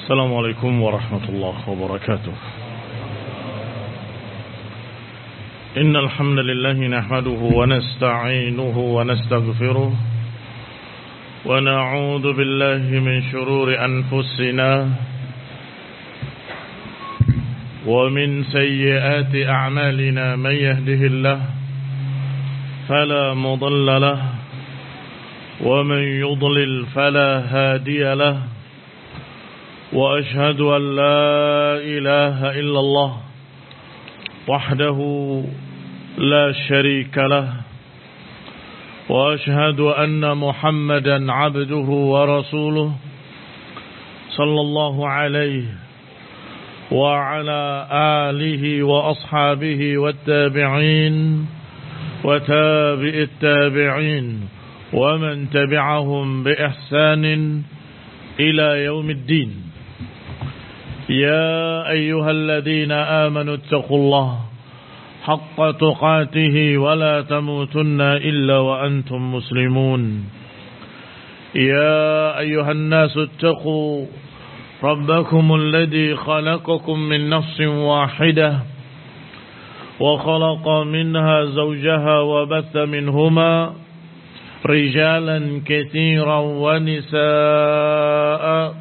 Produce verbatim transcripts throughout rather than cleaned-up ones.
السلام عليكم ورحمة الله وبركاته. إن الحمد لله نحمده ونستعينه ونستغفره ونعوذ بالله من شرور أنفسنا ومن سيئات أعمالنا. من يهده الله فلا مضل له ومن يضلل فلا هادي له، وأشهد أن لا إله إلا الله وحده لا شريك له، وأشهد أن محمدا عبده ورسوله صلى الله عليه وعلى آله وأصحابه والتابعين وتابع التابعين ومن تبعهم بإحسان إلى يوم الدين. يا أيها الذين آمنوا اتقوا الله حق تقاته ولا تموتن إلا وأنتم مسلمون. يا أيها الناس اتقوا ربكم الذي خلقكم من نفس واحدة وخلق منها زوجها وبث منهما رجالا كثيرا ونساء،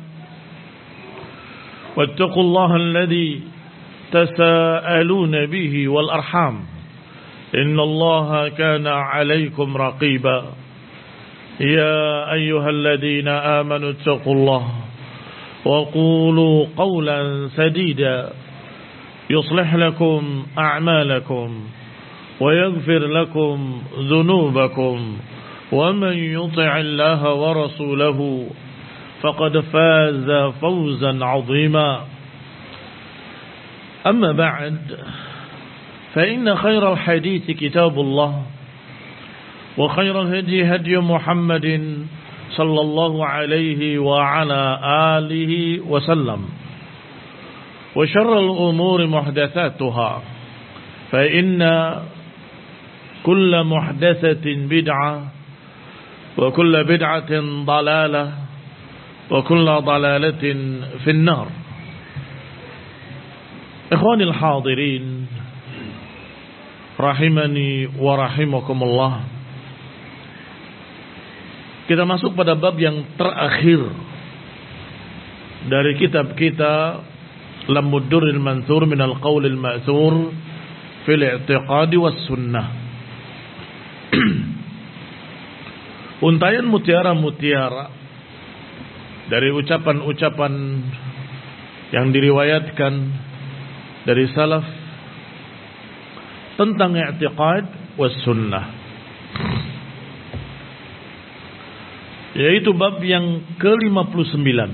واتقوا الله الذي تساءلون به والأرحام إن الله كان عليكم رقيبا. يا أيها الذين آمنوا اتقوا الله وقولوا قولا سديدا يصلح لكم أعمالكم ويغفر لكم ذنوبكم، ومن يطع الله ورسوله فقد فاز فوزا عظيما. أما بعد، فإن خير الحديث كتاب الله، وخير الهدي هدي محمد صلى الله عليه وعلى آله وسلم، وشر الأمور محدثاتها، فإن كل محدثة بدعة وكل بدعة ضلالة وكل ضلالة في النار. إخواني الحاضرين rahimani wa rahimakumullah. Kita masuk pada bab yang terakhir dari kitab kita Lammud Durril Mansur minal Qaulil Ma'thur fil I'tiqadi was Sunnah. Untayan mutiara-mutiara dari ucapan-ucapan yang diriwayatkan dari salaf tentang i'tiqad was sunnah, yaitu bab yang ke lima puluh sembilan.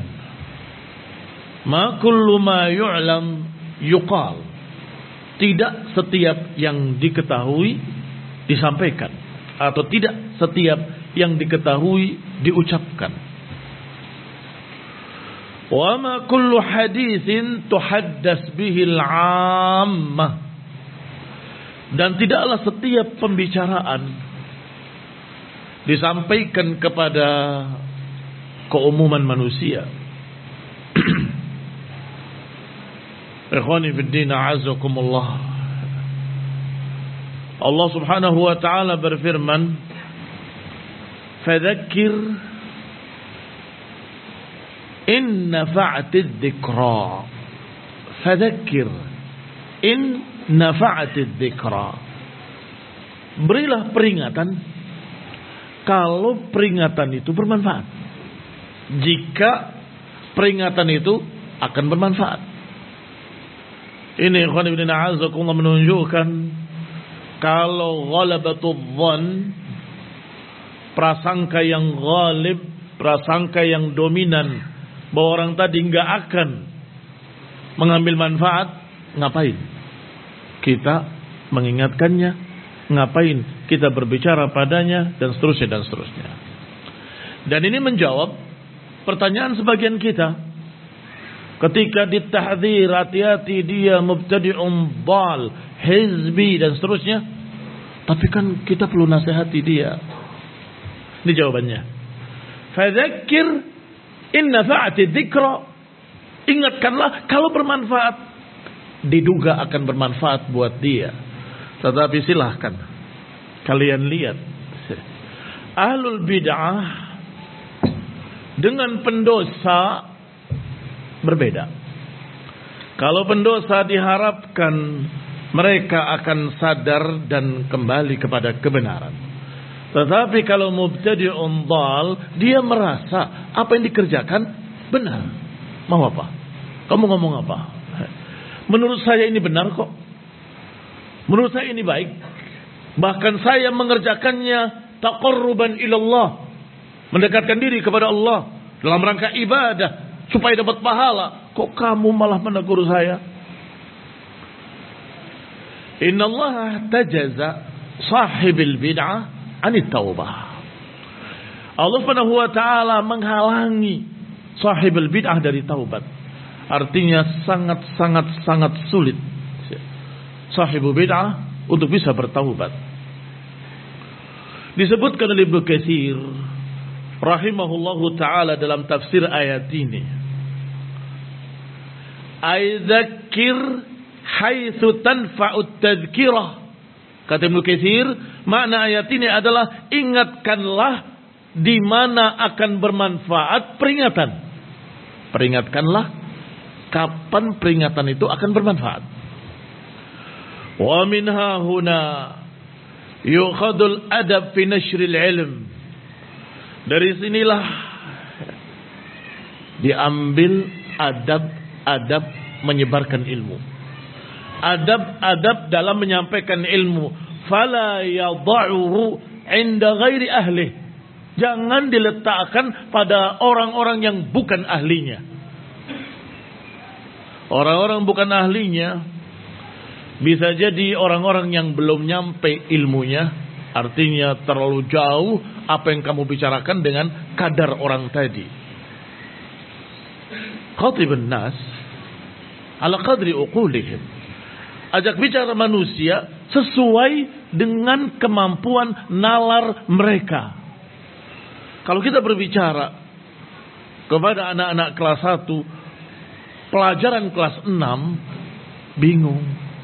Ma kullu ma yu'lam yuqal. Tidak setiap yang diketahui disampaikan, atau tidak setiap yang diketahui diucapkan. Wa ma kullu haditsin tuhaddas bihil 'ammah. Dan tidaklah setiap pembicaraan disampaikan kepada keumuman manusia. Ikhwani fid din, a'azzakumullah. Allah Subhanahu wa ta'ala berfirman, fadzakir in nafa'atid dzikra. Fadzakir in nafa'atid dzikra. Berilah peringatan kalau peringatan itu bermanfaat. Jika peringatan itu akan bermanfaat. Ini ikhwan ibn a'azakumullah menunjukkan kalau ghalabatul dhann, prasangka yang ghalib, prasangka yang dominan, bahwa orang tadi enggak akan mengambil manfaat, ngapain kita mengingatkannya, ngapain kita berbicara padanya, dan seterusnya dan seterusnya. Dan ini menjawab pertanyaan sebagian kita ketika ditahdzir, hati-hati dia mubtadi'un dhal, hizbi dan seterusnya, tapi kan kita perlu nasihati dia. Ini jawabannya. Fadzakir in nafa'ati dzikra. Ingatkanlah kalau bermanfaat, diduga akan bermanfaat buat dia. Tetapi silahkan kalian lihat, ahlul bid'ah dengan pendosa berbeda. Kalau pendosa diharapkan mereka akan sadar dan kembali kepada kebenaran. Tetapi kalau mubtadi'un dhal, dia merasa apa yang dikerjakan benar. Mau apa? Kamu ngomong apa? Menurut saya ini benar kok. Menurut saya ini baik. Bahkan saya mengerjakannya taqarruban ilallah, mendekatkan diri kepada Allah dalam rangka ibadah supaya dapat pahala. Kok kamu malah menegur saya? Inna Allah tajaza sahibil bid'ah anit taubah. Allah Subhanahu wa taala menghalangi sahibul bid'ah dari taubat. Artinya sangat-sangat sangat sulit sahibul bid'ah untuk bisa bertaubat. Disebutkan oleh Ibnu Katsir rahimahullahu taala dalam tafsir ayat ini, aidzakir haitsu tanfa'ut tadhkirah. Kata Ibnu Katsir, makna ayat ini adalah ingatkanlah di mana akan bermanfaat peringatan. Peringatkanlah kapan peringatan itu akan bermanfaat. Wa min hahuna yukhadul adab fi nashril ilm. Dari sinilah diambil adab-adab menyebarkan ilmu. Adab-adab dalam menyampaikan ilmu. Fala yadha'uhu 'inda ghairi ahli. Jangan diletakkan pada orang-orang yang bukan ahlinya. Orang-orang bukan ahlinya bisa jadi orang-orang yang belum nyampe ilmunya. Artinya terlalu jauh apa yang kamu bicarakan dengan kadar orang tadi. Khatibun nas ala qadri uqulihim. Ajak bicara manusia sesuai dengan kemampuan nalar mereka. Kalau kita berbicara kepada anak-anak kelas satu, pelajaran kelas enam, bingung.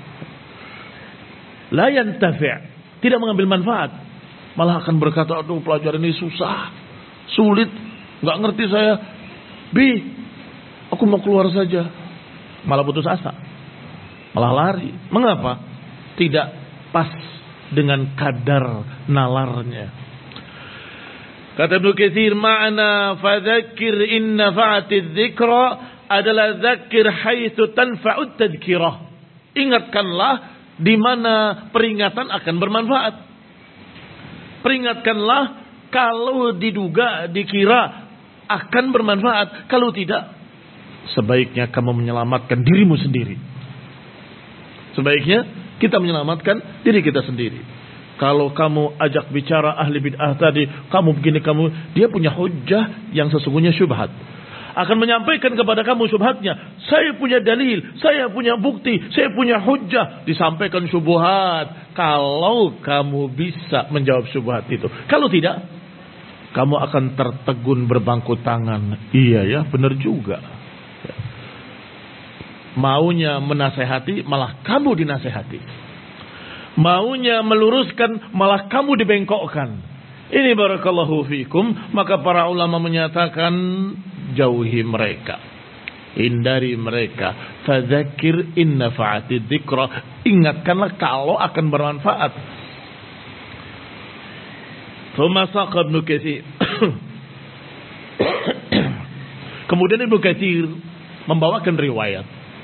La yantafi', tidak mengambil manfaat. Malah akan berkata, aduh pelajaran ini susah, sulit, gak ngerti saya. Bi, aku mau keluar saja. Malah putus asa, malah lari. Mengapa? Tidak pas dengan kadar nalarnya. Kata Ibnu Katsir, ma'na fadzakir in nafa'atiz dzikra adalah dzakir haitsu tanfa'ut tadhkirah. Ingatkanlah di mana peringatan akan bermanfaat. Peringatkanlah kalau diduga, dikira akan bermanfaat. Kalau tidak, sebaiknya kamu menyelamatkan dirimu sendiri. Sebaiknya kita menyelamatkan diri kita sendiri. Kalau kamu ajak bicara ahli bid'ah tadi, kamu begini, kamu, dia punya hujjah yang sesungguhnya syubhat. Akan menyampaikan kepada kamu syubhatnya. Saya punya dalil, saya punya bukti, saya punya hujjah. Disampaikan syubhat. Kalau kamu bisa menjawab syubhat itu. Kalau tidak, kamu akan tertegun berbangku tangan. Iya ya, benar juga. Maunya menasehati, malah kamu dinasehati. Maunya meluruskan, malah kamu dibengkokkan. Ini barakallahu fikum. Maka para ulama menyatakan, jauhi mereka, hindari mereka. Fadzakir in nafa'atid dzikra. Ingatkanlah kalau akan bermanfaat. Tsumma saqa Ibnu Katsir. Kemudian Ibnu Katsir membawakan riwayat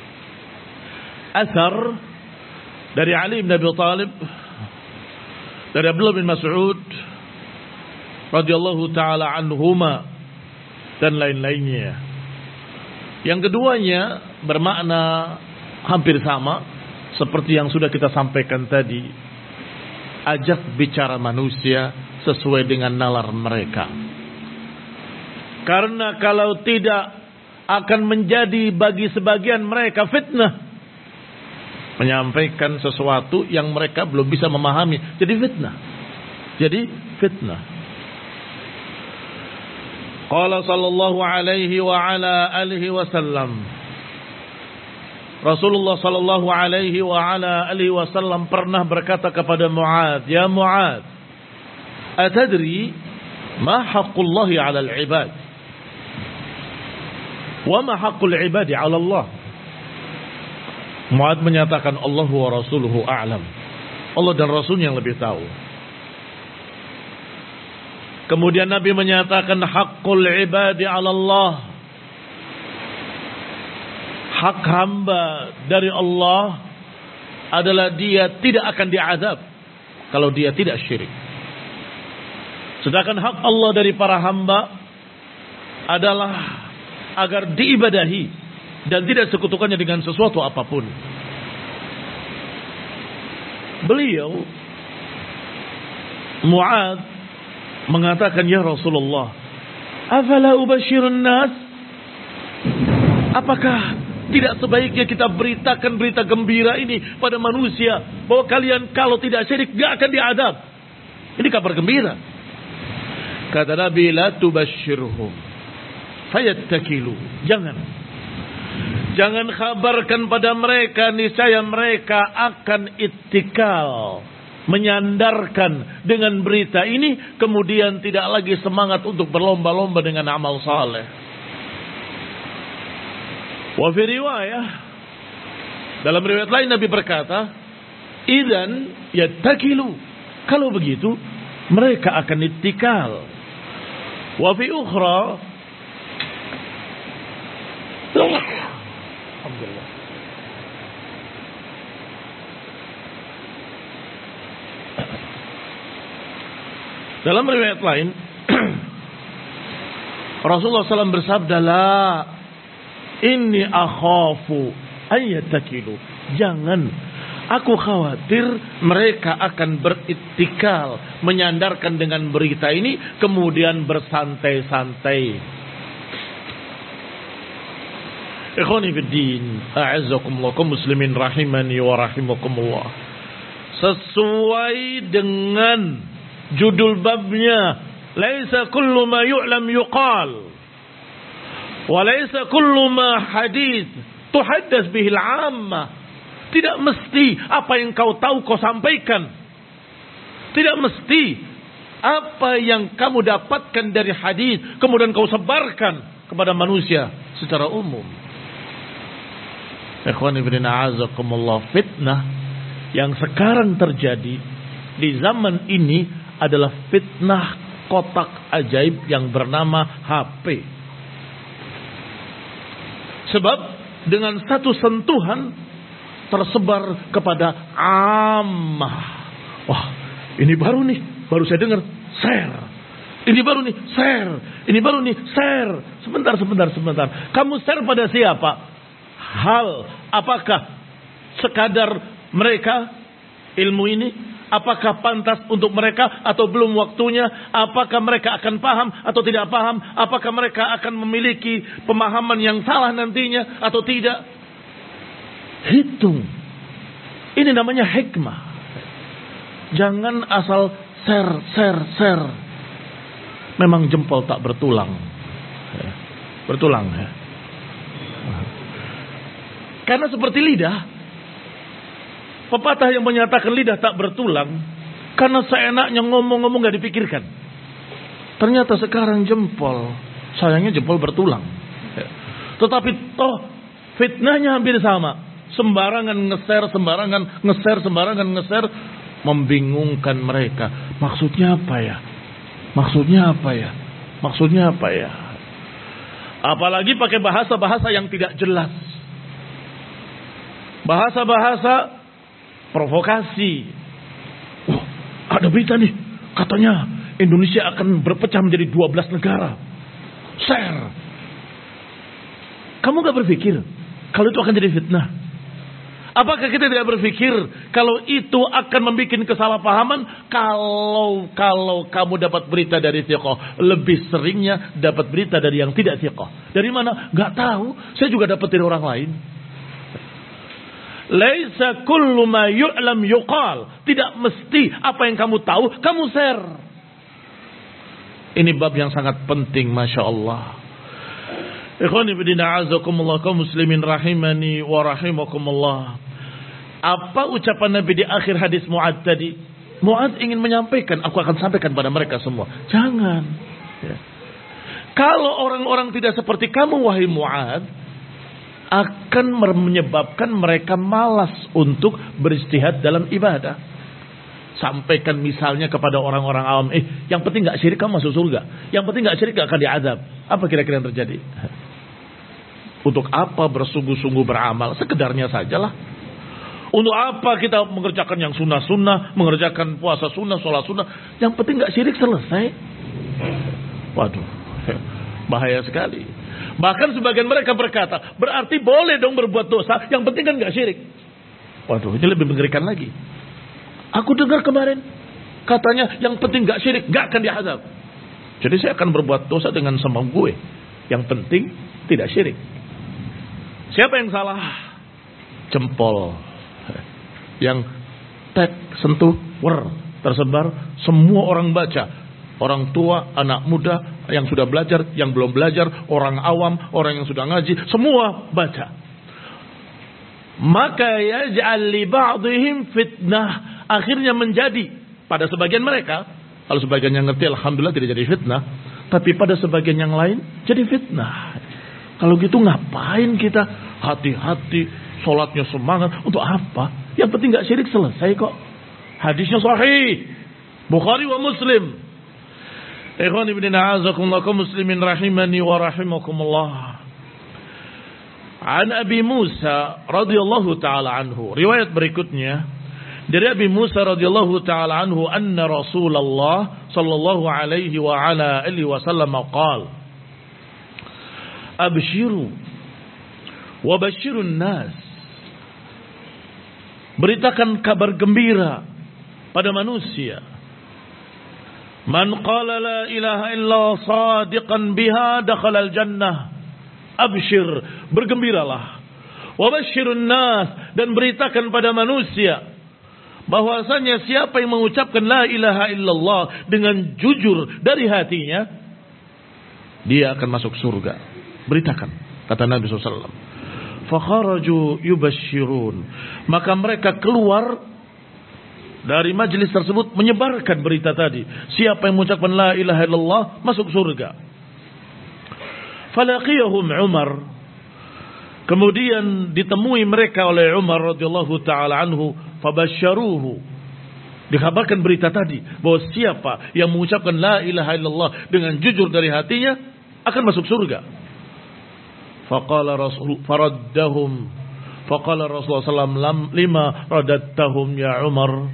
asar dari Ali bin Abi Thalib, dari Abdullah bin Mas'ud radhiyallahu taala anhuma, dan lain-lainnya. Yang keduanya bermakna hampir sama seperti yang sudah kita sampaikan tadi. Ajak bicara manusia sesuai dengan nalar mereka. Karena kalau tidak akan menjadi bagi sebagian mereka fitnah. Menyampaikan sesuatu yang mereka belum bisa memahami. Jadi fitnah. Jadi fitnah. Qala sallallahu alaihi wa ala alihi wasallam. Rasulullah sallallahu alaihi wa ala alihi wasallam pernah berkata kepada Mu'adz, "Ya Mu'adz, atadri ma haqqullahi 'alal 'ibad? Wa ma haqqul 'ibadi 'ala Allah?" Mu'adz menyatakan, "Allah wa rasuluhu a'lam." Allah dan Rasulnya yang lebih tahu. Kemudian Nabi menyatakan, "Haqqul 'ibadi 'ala Allah." Hak hamba dari Allah adalah dia tidak akan diazab kalau dia tidak syirik. Sedangkan hak Allah dari para hamba adalah agar diibadahi dan tidak sekutukannya dengan sesuatu apapun. Beliau Mu'adz mengatakan, "Ya Rasulullah, afala ubashirun nas?" Apakah tidak sebaiknya kita beritakan berita gembira ini pada manusia bahwa kalian kalau tidak syirik gak akan diadab? Ini kabar gembira. Kata Nabi, "La tubashirhum fayattakilu." Jangan. Jangan kabarkan pada mereka, niscaya mereka akan ittikal, menyandarkan dengan berita ini, kemudian tidak lagi semangat untuk berlomba-lomba dengan amal saleh. Wa fi riwayah, dalam riwayat lain Nabi berkata, "Idzan yattakilu." Kalau begitu mereka akan ittikal. Wa fi ukhra, alhamdulillah, dalam riwayat lain Rasulullah sallallahu alaihi wasallam bersabda, "La inni akhafu ayattakilu." Jangan, aku khawatir mereka akan berittikal, menyandarkan dengan berita ini, kemudian bersantai-santai. Ikhwani fiddin, a'azzakumullah, kaum muslimin rahimani wa rahimakumullah. Sesuai dengan judul babnya, laisa kullu ma yu'lam yuqal. Walaysa kullu ma hadits tuhaddas bihi al-'ammah. Tidak mesti apa yang kau tahu kau sampaikan. Tidak mesti apa yang kamu dapatkan dari hadis kemudian kau sebarkan kepada manusia secara umum. Ikhwan ibn a'azakumullah, fitnah yang sekarang terjadi di zaman ini adalah fitnah kotak ajaib yang bernama H P. Sebab dengan satu sentuhan tersebar kepada ammah. Wah, ini baru nih, baru saya dengar, share. Ini baru nih, share. Ini baru nih, share. Sebentar, sebentar, sebentar. Kamu share pada siapa? Hal, apakah sekadar mereka ilmu ini? Apakah pantas untuk mereka atau belum waktunya? Apakah mereka akan paham atau tidak paham? Apakah mereka akan memiliki pemahaman yang salah nantinya atau tidak? Hitung. Ini namanya hikmah. Jangan asal share, share, share. Memang jempol tak bertulang. Bertulang. Karena seperti lidah. Pepatah yang menyatakan lidah tak bertulang karena seenaknya ngomong-ngomong gak dipikirkan. Ternyata sekarang jempol, sayangnya jempol bertulang. Tetapi toh fitnahnya hampir sama. Sembarangan nge-share, sembarangan nge-share, sembarangan nge-share, membingungkan mereka. Maksudnya apa ya? Maksudnya apa ya? Maksudnya apa ya? Apalagi pakai bahasa-bahasa yang tidak jelas. Bahasa-bahasa provokasi. Oh, ada berita nih, katanya Indonesia akan berpecah menjadi dua belas negara. Share. Kamu gak berpikir kalau itu akan jadi fitnah? Apakah kita tidak berpikir kalau itu akan membuat kesalahpahaman? Kalau kalau kamu dapat berita dari thiqah, lebih seringnya dapat berita dari yang tidak thiqah. Dari mana? Gak tahu. Saya juga dapat dari orang lain. Laisa kullu ma yu'lam yuqal. Tidak mesti apa yang kamu tahu kamu share. Ini bab yang sangat penting, Masya Allah. Ikhwani fillah, a'azakumullah, kaum muslimin rahimani wa rahimakumullah. Apa ucapan Nabi di akhir hadis Mu'adz tadi? Mu'adz ingin menyampaikan, aku akan sampaikan pada mereka semua. Jangan. Ya. Kalau orang-orang tidak seperti kamu wahai Mu'adz, akan menyebabkan mereka malas untuk beristihad dalam ibadah. Sampaikan misalnya kepada orang-orang awam, eh yang penting gak syirik kamu masuk surga. Yang penting gak syirik gak akan diazab. Apa kira-kira yang terjadi? Untuk apa bersungguh-sungguh beramal? Sekedarnya sajalah. Untuk apa kita mengerjakan yang sunnah-sunnah, mengerjakan puasa sunnah, sholat sunnah? Yang penting gak syirik, selesai. Waduh, bahaya sekali. Bahkan sebagian mereka berkata, berarti boleh dong berbuat dosa, yang penting kan gak syirik. Waduh, ini lebih mengerikan lagi. Aku dengar kemarin, katanya yang penting gak syirik, gak akan diazab. Jadi saya akan berbuat dosa dengan sama gue. Yang penting tidak syirik. Siapa yang salah? Jempol. Yang tek, sentuh, wer, tersebar, semua orang baca. Orang tua, anak muda, yang sudah belajar, yang belum belajar, orang awam, orang yang sudah ngaji, semua baca. Maka yaj'al li ba'dihim fitnah. Akhirnya menjadi pada sebagian mereka, kalau sebagian yang ngerti alhamdulillah tidak jadi fitnah, tapi pada sebagian yang lain jadi fitnah. Kalau gitu ngapain kita hati-hati, sholatnya semangat, untuk apa? Yang penting gak syirik, selesai kok. Hadisnya sahih, Bukhari wa Muslim. Ikhwan ibn a'azakumullah, kaum muslimin rahimani wa rahimakumullah. An Abi Musa radhiyallahu ta'ala anhu. Riwayat berikutnya dari Abi Musa radhiyallahu ta'ala anhu, anna Rasulullah sallallahu alaihi wa ala alihi wasallam qala, abshiru wa bashirun nas. Beritakan kabar gembira pada manusia. Man qala la ilaha illallah sadiqan biha dakhala al-jannah. Abshir, bergembiralah. Wa bashirun nas, dan beritakan pada manusia bahwasanya siapa yang mengucapkan la ilaha illallah dengan jujur dari hatinya, dia akan masuk surga. Beritakan, kata Nabi sallallahu alaihi wasallam. Fakharaju yubashirun, maka mereka keluar dari majelis tersebut menyebarkan berita tadi. Siapa yang mengucapkan la ilaha illallah masuk surga. Falaqiyahum Umar, kemudian ditemui mereka oleh Umar radhiyallahu taala anhu, fabasyaruhu, dikabarkan berita tadi bahwa siapa yang mengucapkan la ilaha illallah dengan jujur dari hatinya akan masuk surga. Faqala Rasul faraddahum, faqala Rasulullah sallallahu alaihi wasallam, lima radattahum ya Umar.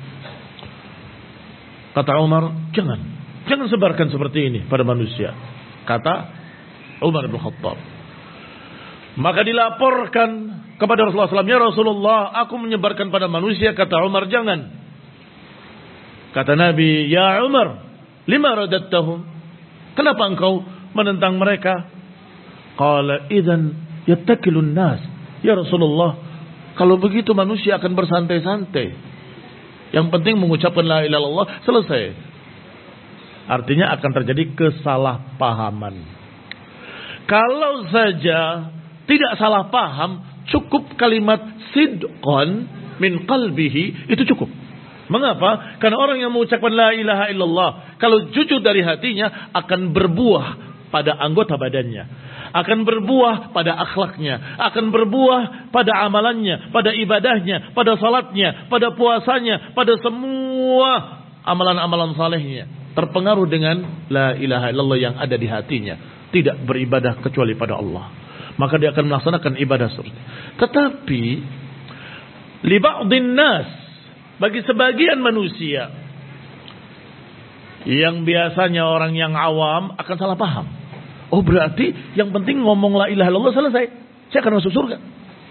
Kata Umar, jangan jangan sebarkan seperti ini pada manusia. Kata Umar bin Khattab. Maka dilaporkan kepada Rasulullah sallallahu alaihi wasallam, ya Rasulullah, aku menyebarkan pada manusia. Kata Umar, jangan. Kata Nabi, ya Umar, lima radattahum, kenapa engkau menentang mereka? Qala idzan yattakilun nas. Ya Rasulullah, kalau begitu manusia akan bersantai-santai. Yang penting mengucapkan la ilaha illallah, selesai. Artinya akan terjadi kesalahpahaman. Kalau saja tidak salah paham, cukup kalimat sidqan min qalbihi, itu cukup. Mengapa? Karena orang yang mengucapkan la ilaha illallah, kalau jujur dari hatinya, akan berbuah pada anggota badannya, akan berbuah pada akhlaknya, akan berbuah pada amalannya, pada ibadahnya, pada salatnya, pada puasanya, pada semua amalan-amalan salehnya, terpengaruh dengan la ilaha illallah yang ada di hatinya, tidak beribadah kecuali pada Allah, maka dia akan melaksanakan ibadah seperti. Tetapi li ba'dhin nas, bagi sebagian manusia yang biasanya orang yang awam akan salah paham. Oh, berarti yang penting ngomong la ilaha illallah, selesai, saya akan masuk surga.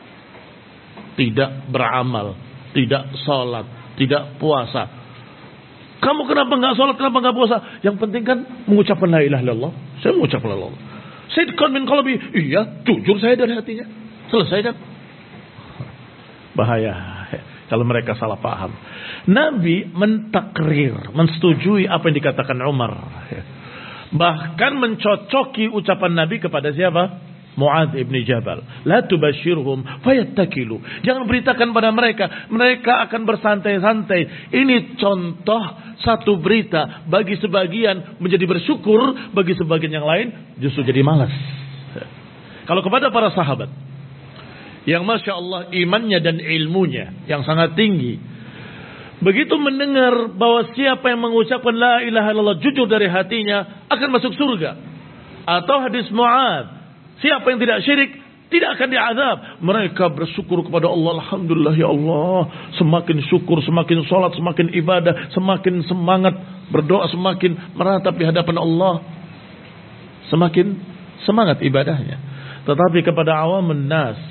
Tidak beramal, tidak sholat, tidak puasa. Kamu kenapa nggak sholat, kenapa nggak puasa? Yang penting kan mengucapkan la ilaha illallah. Saya mengucapkan la ilaha illallah. Sidqan min qalbi, iya, jujur saya dari hatinya. Selesai kan? Bahaya kalau mereka salah paham. Nabi mentakrir, mensetujui apa yang dikatakan Umar. Bahkan mencocoki ucapan Nabi kepada siapa? Mu'adz ibn Jabal. La tubashirhum fayattakilu. Jangan beritakan pada mereka, mereka akan bersantai-santai. Ini contoh satu berita bagi sebagian menjadi bersyukur, bagi sebagian yang lain justru jadi malas. Kalau kepada para sahabat yang Masya Allah imannya dan ilmunya yang sangat tinggi, begitu mendengar bahwa siapa yang mengucapkan la ilaha illallah jujur dari hatinya akan masuk surga, atau hadis Mu'adz, siapa yang tidak syirik tidak akan diazab, mereka bersyukur kepada Allah. Alhamdulillah ya Allah, semakin syukur, semakin sholat, semakin ibadah, semakin semangat berdoa, semakin meratap di hadapan Allah, semakin semangat ibadahnya. Tetapi kepada awamun nas,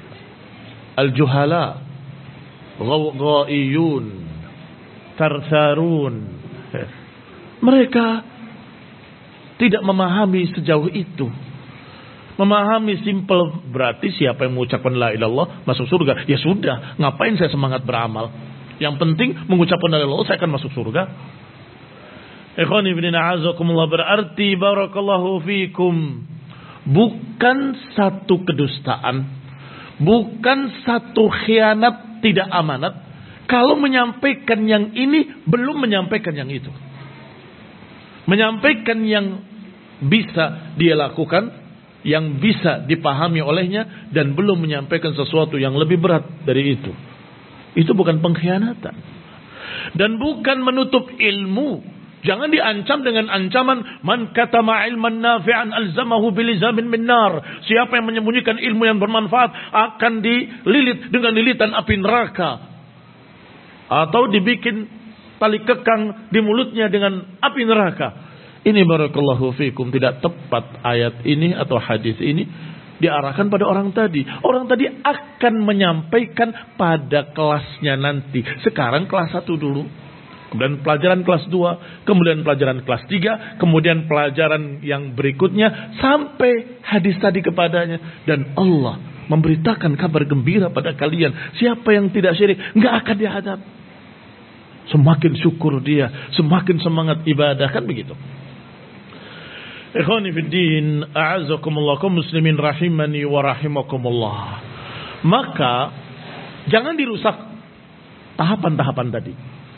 al-juhala, ghawaiyun, tarsarun, mereka tidak memahami sejauh itu. Memahami simple berarti siapa yang mengucapkan la ilaha illallah masuk surga. Ya sudah, ngapain saya semangat beramal? Yang penting mengucapkan la ilaha illallah saya akan masuk surga. Ikhwani fillah azakumullah, berarti barakallahu fikum, bukan satu kedustaan, bukan satu khianat, tidak amanat kalau menyampaikan yang ini belum menyampaikan yang itu. Menyampaikan yang bisa dia lakukan, yang bisa dipahami olehnya, dan belum menyampaikan sesuatu yang lebih berat dari itu. Itu bukan pengkhianatan. Dan bukan menutup ilmu. Jangan diancam dengan ancaman man katama ilman nafi'an alzamahu bilizamin min nar. Siapa yang menyembunyikan ilmu yang bermanfaat akan dililit dengan lilitan api neraka. Atau dibikin tali kekang di mulutnya dengan api neraka. Ini barakallahu fikum tidak tepat ayat ini atau hadis ini diarahkan pada orang tadi. Orang tadi akan menyampaikan pada kelasnya nanti. Sekarang kelas satu dulu, kemudian pelajaran kelas dua, kemudian pelajaran kelas tiga, kemudian pelajaran yang berikutnya sampai hadis tadi kepadanya, dan Allah memberitakan kabar gembira pada kalian. Siapa yang tidak syirik enggak akan dihadap. Semakin syukur dia, semakin semangat ibadah, kan begitu. Ikhwani fiddin, a'azakumullah, kaum muslimin rahimani wa rahimakumullah. Maka jangan dirusak tahapan-tahapan tadi.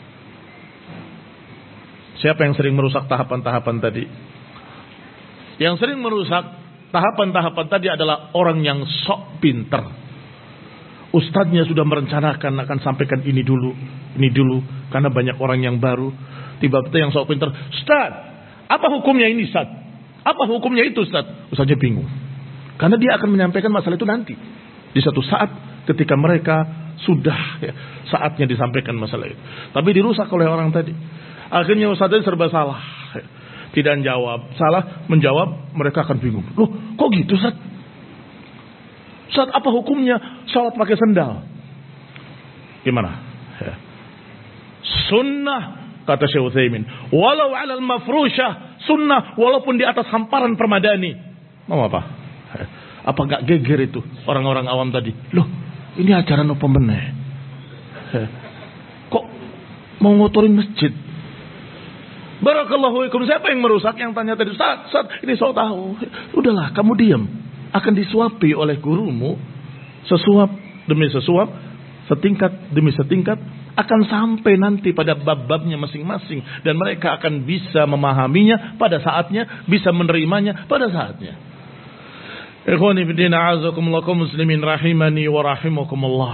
Siapa yang sering merusak tahapan-tahapan tadi? Yang sering merusak tahapan-tahapan tadi adalah orang yang sok pinter. Ustadznya sudah merencanakan akan sampaikan ini dulu, ini dulu, karena banyak orang yang baru. Tiba-tiba yang sok pinter, Ustaz, apa hukumnya ini Ustaz? Apa hukumnya itu Ustaz? Ustaznya bingung. Karena dia akan menyampaikan masalah itu nanti. Di satu saat ketika mereka sudah ya, saatnya disampaikan masalah itu. Tapi dirusak oleh orang tadi. Akhirnya Ustaznya serba salah. Tidak menjawab. Salah menjawab, mereka akan bingung. Loh kok gitu Ustaz? Ustaz, apa hukumnya sholat pakai sendal? Gimana? Ya. Sunnah, kata Syekh Utsaimin. Walau alal mafrusyah, sunnah walaupun di atas hamparan permadani. Mau apa? Apa gak geger itu orang-orang awam tadi? Loh, ini ajaran apa meneh? Kok mau ngotorin masjid? Barakallahu fikum. Siapa yang merusak? Yang tanya tadi, Ustaz, Ustaz, ini saya tahu. Udahlah, kamu diam. Akan disuapi oleh gurumu, sesuap demi sesuap, setingkat demi setingkat, akan sampai nanti pada bab-babnya masing-masing, dan mereka akan bisa memahaminya pada saatnya, bisa menerimanya pada saatnya. Ikhwani fillah a'azakumullah, kaum muslimin rahimani wa rahimakumullah.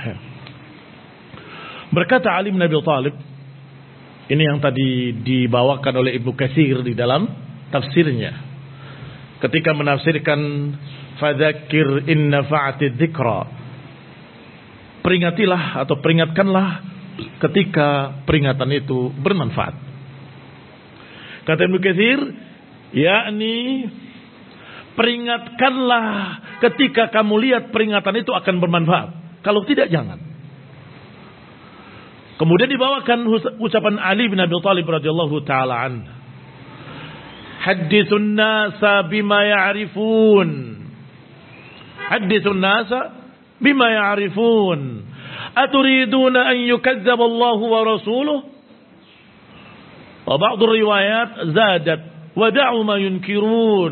Berkata Ali bin Abi Thalib, ini yang tadi dibawakan oleh Ibnu Katsir di dalam tafsirnya, ketika menafsirkan fadzakir in nafa'atid dzikra, peringatilah atau peringatkanlah ketika peringatan itu bermanfaat. Kata Ibnu Katsir, yakni peringatkanlah ketika kamu lihat peringatan itu akan bermanfaat. Kalau tidak, jangan. Kemudian dibawakan ucapan Ali bin Abi Thalib radhiyallahu taala an, haditsun nasa bima ya'rifun, haditsun nasa bima ya'rifun, aturiduna an yukazzab Allah wa rasuluh. Wa ba'd riwayat zadat wada'u ma yunkirun.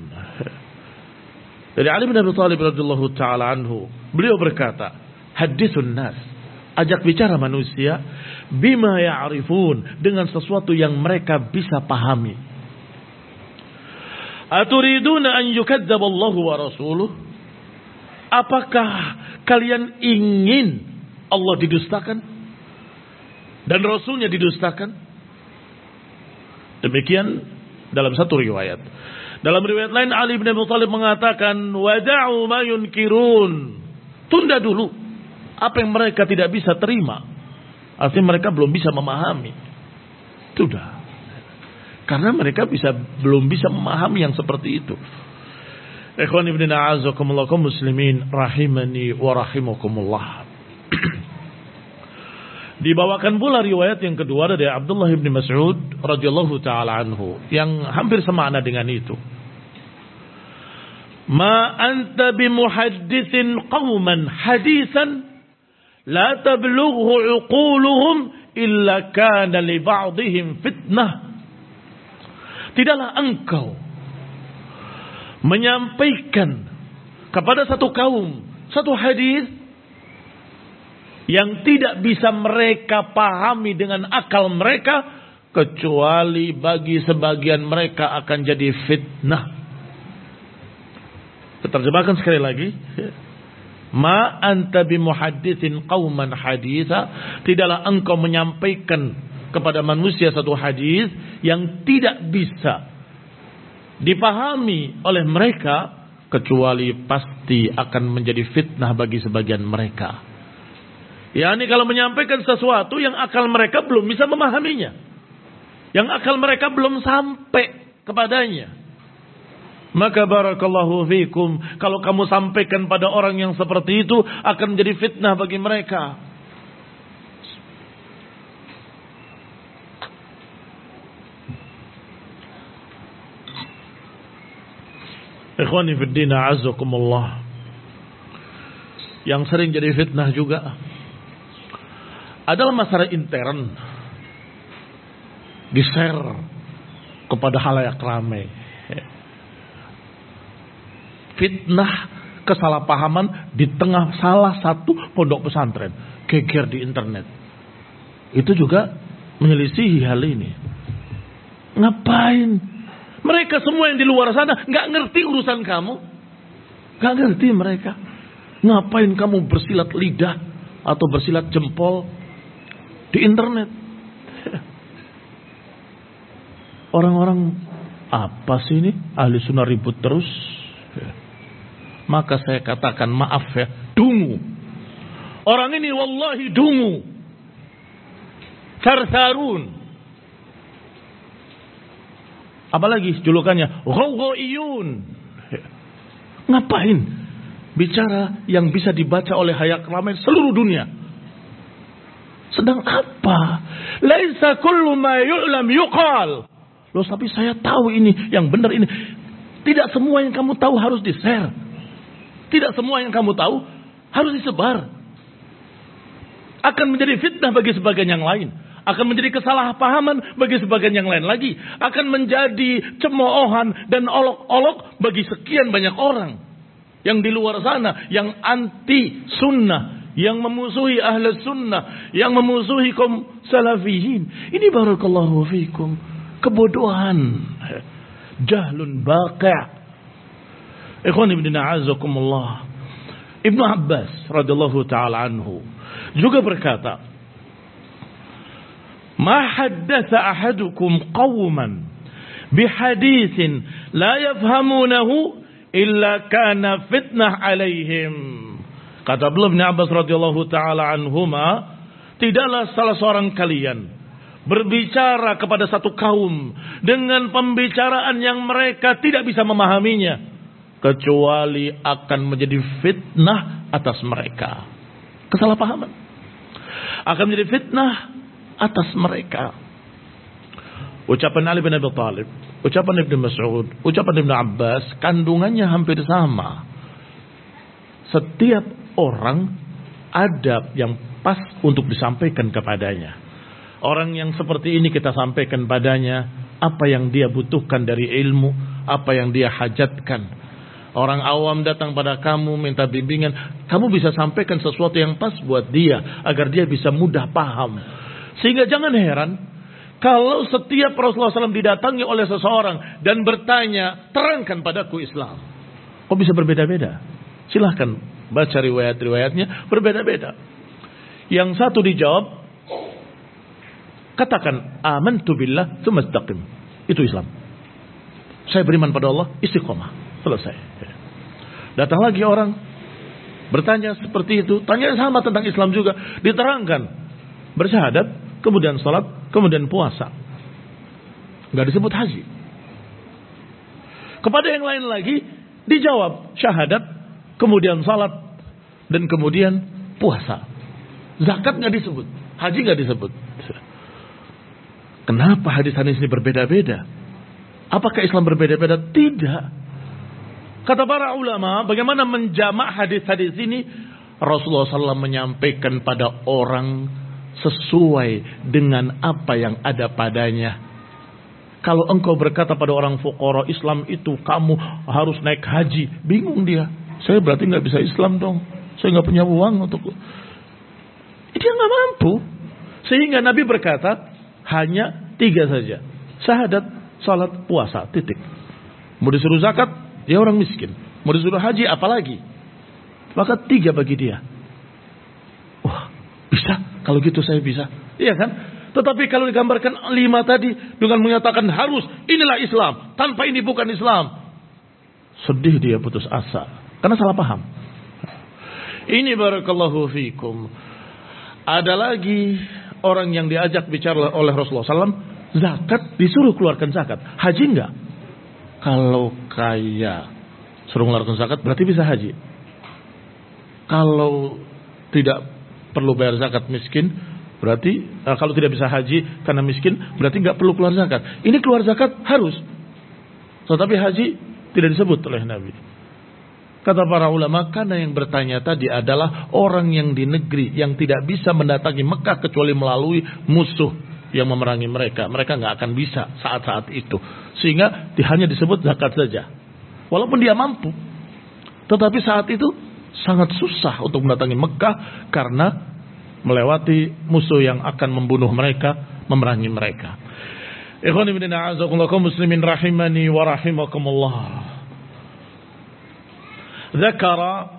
Dari Ali bin Abi Thalib radhiyallahu taala anhu, beliau berkata, haditsun nas, ajak bicara manusia bima ya'rifun, dengan sesuatu yang mereka bisa pahami. Aturiduna an yukadzdzaballahu wa rasuluh? Apakah kalian ingin Allah didustakan dan Rasulnya didustakan? Demikian dalam satu riwayat. Dalam riwayat lain Ali bin Abi Thalib mengatakan, wada'u ma yunkirun. Tunda dulu apa yang mereka tidak bisa terima. Artinya mereka belum bisa memahami. Sudah. Karena mereka bisa belum bisa memahami yang seperti itu. Ikhwan ibn a'azakumullah kaum muslimin rahimani wa rahimakumullah. Dibawakan pula riwayat yang kedua dari Abdullah bin Mas'ud radhiyallahu taala anhu yang hampir semakna dengan itu. Ma anta bimuhadditsin qauman hadisan la tablughu uquluhum illa kana li ba'dihim fitnah. Tidaklah engkau menyampaikan kepada satu kaum satu hadis yang tidak bisa mereka pahami dengan akal mereka, kecuali bagi sebagian mereka akan jadi fitnah. Terjemahkan sekali lagi. Ma anta bimuhadditsin qauman haditha, tidaklah engkau menyampaikan kepada manusia satu hadis yang tidak bisa dipahami oleh mereka, kecuali pasti akan menjadi fitnah bagi sebagian mereka. Yani kalau menyampaikan sesuatu yang akal mereka belum bisa memahaminya, yang akal mereka belum sampai kepadanya, maka barakallahu fikum, kalau kamu sampaikan pada orang yang seperti itu, akan menjadi fitnah bagi mereka. Ikhwani fid din a'azzakumullah, yang sering jadi fitnah juga adalah masalah intern, di-share kepada halayak ramai. Fitnah kesalahpahaman di tengah salah satu pondok pesantren, geger di internet. Itu juga menyelisihi hal ini. Ngapain? Mereka semua yang di luar sana nggak ngerti urusan kamu, nggak ngerti mereka. Ngapain kamu bersilat lidah atau bersilat jempol di internet? Orang-orang apa sih ini? Ahli sunnah ribut terus. Maka saya katakan maaf ya, dungu. Orang ini wallahi dungu. Sarsarun. Apalagi julukannya ghawghaiyun. Ngapain bicara yang bisa dibaca oleh hayak ramai seluruh dunia? Sedang apa? Laisa kullu ma yu'lam yuqal. Loh, tapi saya tahu ini yang benar ini. Tidak semua yang kamu tahu harus di-share. Tidak semua yang kamu tahu harus disebar. Akan menjadi fitnah bagi sebagian yang lain. Akan menjadi kesalahpahaman bagi sebagian yang lain lagi. Akan menjadi cemoohan dan olok-olok bagi sekian banyak orang yang di luar sana, yang anti sunnah, yang memusuhi ahli sunnah, yang memusuhi kaum salafiyin. Ini barakallahu fikum kebodohan, jahlun baqi'. Ikhwan ibn a'azakumullah, Ibnu Abbas radhiyallahu taala anhu juga berkata, "Ma haddatsa ahadukum qauman bihaditsin la yafhamunahu illa kana fitnah alaihim." Kata Ibnu Abbas radhiyallahu taala anhuma, tidaklah salah seorang kalian berbicara kepada satu kaum dengan pembicaraan yang mereka tidak bisa memahaminya, kecuali akan menjadi fitnah atas mereka. Kesalahpahaman akan menjadi fitnah atas mereka. Ucapan Ali bin Abi Thalib, ucapan Ibnu Mas'ud, ucapan Ibnu Abbas, kandungannya hampir sama. Setiap orang ada yang pas untuk disampaikan kepadanya. Orang yang seperti ini kita sampaikan padanya apa yang dia butuhkan dari ilmu, apa yang dia hajatkan. Orang awam datang pada kamu minta bimbingan, kamu bisa sampaikan sesuatu yang pas buat dia agar dia bisa mudah paham. Sehingga jangan heran kalau setiap Rasulullah shallallahu alaihi wasallam didatangi oleh seseorang dan bertanya, terangkan padaku Islam. Kok bisa berbeda-beda? Silahkan baca riwayat-riwayatnya, berbeda-beda. Yang satu dijawab, katakan amantu billah tsumma istaqim. Itu Islam. Saya beriman pada Allah, istiqomah. Selesai. Datang lagi orang bertanya seperti itu, tanya sama tentang Islam juga, diterangkan. Bersyahadat, kemudian salat, kemudian puasa. Enggak disebut haji. Kepada yang lain lagi dijawab syahadat, kemudian salat, dan kemudian puasa. Zakat enggak disebut, haji enggak disebut. Kenapa hadis-hadis ini berbeda-beda? Apakah Islam berbeda-beda? Tidak. Kata para ulama, bagaimana menjamak hadis-hadis ini? Rasulullah shallallahu alaihi wasallam menyampaikan pada orang sesuai dengan apa yang ada padanya. Kalau engkau berkata pada orang fuqara, Islam itu kamu harus naik haji, bingung dia. Saya berarti nggak bisa Islam dong. Saya nggak punya uang untuk. Dia nggak mampu. Sehingga Nabi berkata hanya tiga saja: syahadat, salat, puasa, titik. Mau disuruh zakat, dia orang miskin. Mau disuruh haji, apalagi? Maka tiga bagi dia. Wah, bisa? Kalau gitu saya bisa. Iya kan? Tetapi kalau digambarkan lima tadi dengan menyatakan harus, inilah Islam, tanpa ini bukan Islam, sedih dia, putus asa. Karena salah paham. Ini barakallahu fikum. Ada lagi orang yang diajak bicara oleh Rasulullah shallallahu alaihi wasallam, zakat, disuruh keluarkan zakat. Haji enggak? Kalau kaya suruh mengeluarkan zakat berarti bisa haji. Kalau tidak perlu bayar zakat, miskin, berarti uh, kalau tidak bisa haji karena miskin, berarti nggak perlu keluar zakat. Ini keluar zakat harus. Tetapi haji tidak disebut oleh Nabi. Kata para ulama, karena yang bertanya tadi adalah orang yang di negeri yang tidak bisa mendatangi Mekah kecuali melalui musuh yang memerangi mereka. Mereka nggak akan bisa saat-saat itu. Sehingga hanya disebut zakat saja. Walaupun dia mampu. Tetapi saat itu sangat susah untuk mendatangi Mekah karena melewati musuh yang akan membunuh mereka, memerangi mereka. Ikhwan ibn a'azakumullah kaum muslimin rahimani wa rahimakumullah. Zakara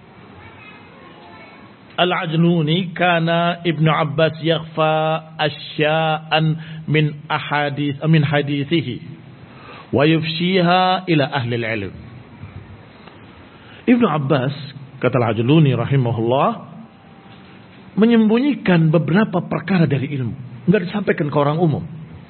Al-Ajluni kana Ibnu Abbas yakhfa asya'an min ahadits min hadithihi wa yufshiha ila ahli al-ilm. Ibnu Abbas, kata Al-Ajluni rahimahullah, menyembunyikan beberapa perkara dari ilmu, enggak disampaikan ke orang umum.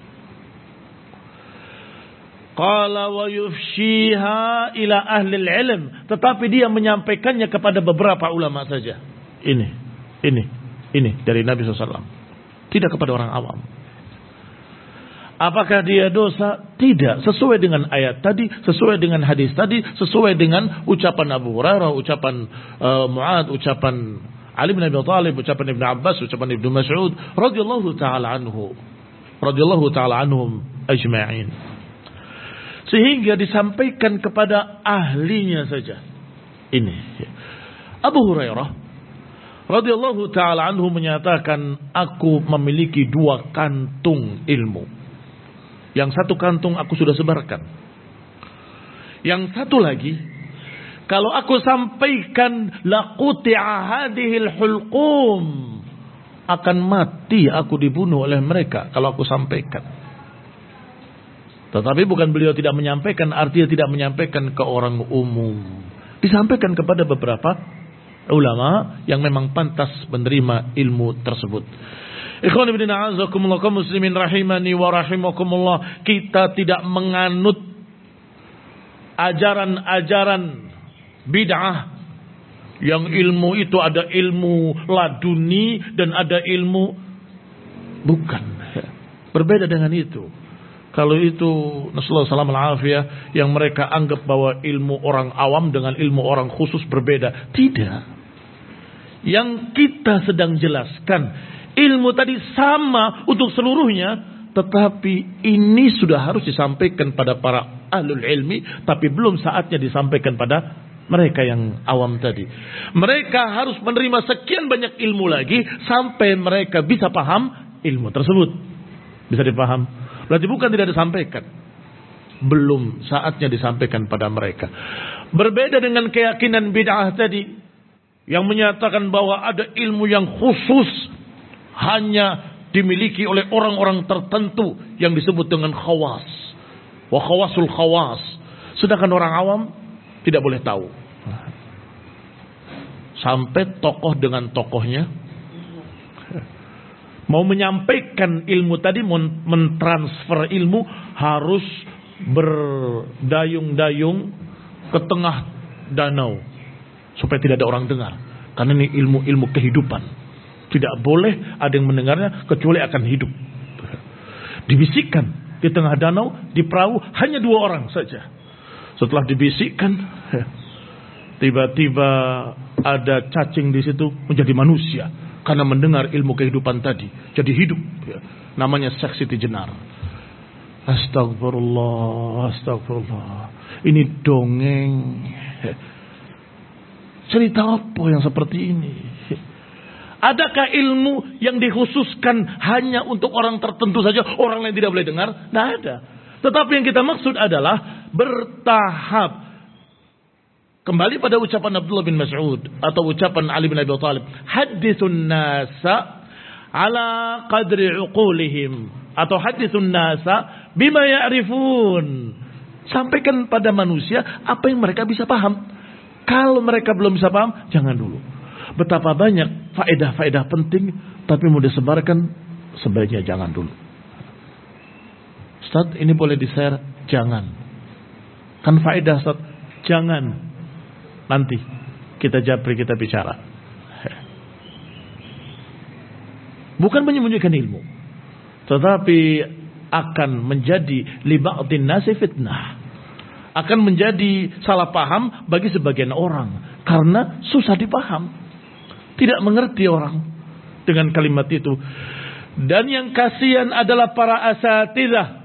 Qala wa yufshiha ila ahli al-ilm, tetapi dia menyampaikannya kepada beberapa ulama saja. Ini, ini, ini dari Nabi shallallahu alaihi wasallam. Tidak kepada orang awam. Apakah dia dosa? Tidak. Sesuai dengan ayat tadi, sesuai dengan hadis tadi, sesuai dengan ucapan Abu Hurairah, ucapan uh, Mu'ad, ucapan Ali bin Abi Thalib, ucapan Ibnu Abbas, ucapan Ibnu Mas'ud radhiyallahu taala anhu, radhiyallahu taala anhum ajma'in. Sehingga disampaikan kepada ahlinya saja. Ini. Abu Hurairah radhiyallahu taala anhu menyatakan, aku memiliki dua kantung ilmu. Yang satu kantung aku sudah sebarkan. Yang satu lagi, kalau aku sampaikan laquti'a hadhil hulqum, akan mati aku, dibunuh oleh mereka kalau aku sampaikan. Tetapi bukan beliau tidak menyampaikan, artinya tidak menyampaikan ke orang umum. Disampaikan kepada beberapa ulama yang memang pantas menerima ilmu tersebut. Ikhwan ibn a'azakumullah kaum muslimin rahimani wa rahimakumullah, kita tidak menganut ajaran-ajaran bid'ah yang ilmu itu ada ilmu laduni dan ada ilmu, bukan. Berbeda dengan itu. Kalau itu nasallahu salam al-afiyah, yang mereka anggap bahwa ilmu orang awam dengan ilmu orang khusus berbeda. Tidak. Yang kita sedang jelaskan, ilmu tadi sama untuk seluruhnya, tetapi ini sudah harus disampaikan pada para ahlul ilmi, tapi belum saatnya disampaikan pada mereka yang awam tadi. Mereka harus menerima sekian banyak ilmu lagi sampai mereka bisa paham ilmu tersebut. Bisa dipaham? Berarti bukan tidak disampaikan, belum saatnya disampaikan pada mereka. Berbeda dengan keyakinan bid'ah tadi yang menyatakan bahwa ada ilmu yang khusus hanya dimiliki oleh orang-orang tertentu yang disebut dengan khawas. Wa khawasul khawas. Sedangkan orang awam tidak boleh tahu. Sampai tokoh dengan tokohnya mau menyampaikan ilmu tadi, mentransfer ilmu, harus berdayung-dayung ke tengah danau supaya tidak ada orang dengar. Karena ini ilmu-ilmu kehidupan. Tidak boleh ada yang mendengarnya kecuali akan hidup. Dibisikkan di tengah danau, di perahu hanya dua orang saja. Setelah dibisikkan, tiba-tiba ada cacing di situ menjadi manusia karena mendengar ilmu kehidupan tadi, jadi hidup. Namanya Syekh Siti Jenar. Astagfirullah, astagfirullah. Ini dongeng. Cerita apa yang seperti ini? Adakah ilmu yang dikhususkan hanya untuk orang tertentu saja, orang lain tidak boleh dengar? Tidak ada. Tetapi yang kita maksud adalah bertahap. Kembali pada ucapan Abdullah bin Mas'ud atau ucapan Ali bin Abi Thalib, hadithun nasa ala qadri uqulihim, atau hadithun nasa bima ya'rifun. Sampaikan pada manusia apa yang mereka bisa paham. Kalau mereka belum bisa paham, jangan dulu. Betapa banyak faedah-faedah penting, tapi mau disebarkan, sebaiknya jangan dulu. Ustaz, ini boleh di-share? Jangan. Kan faedah, Ustaz? Jangan. Nanti kita japri, kita bicara. Bukan menyembunyikan ilmu, tetapi akan menjadi li ba'dhin nasi fitnah. Akan menjadi salah paham bagi sebagian orang. Karena susah dipaham. Tidak mengerti orang dengan kalimat itu. Dan yang kasihan adalah para asatidzah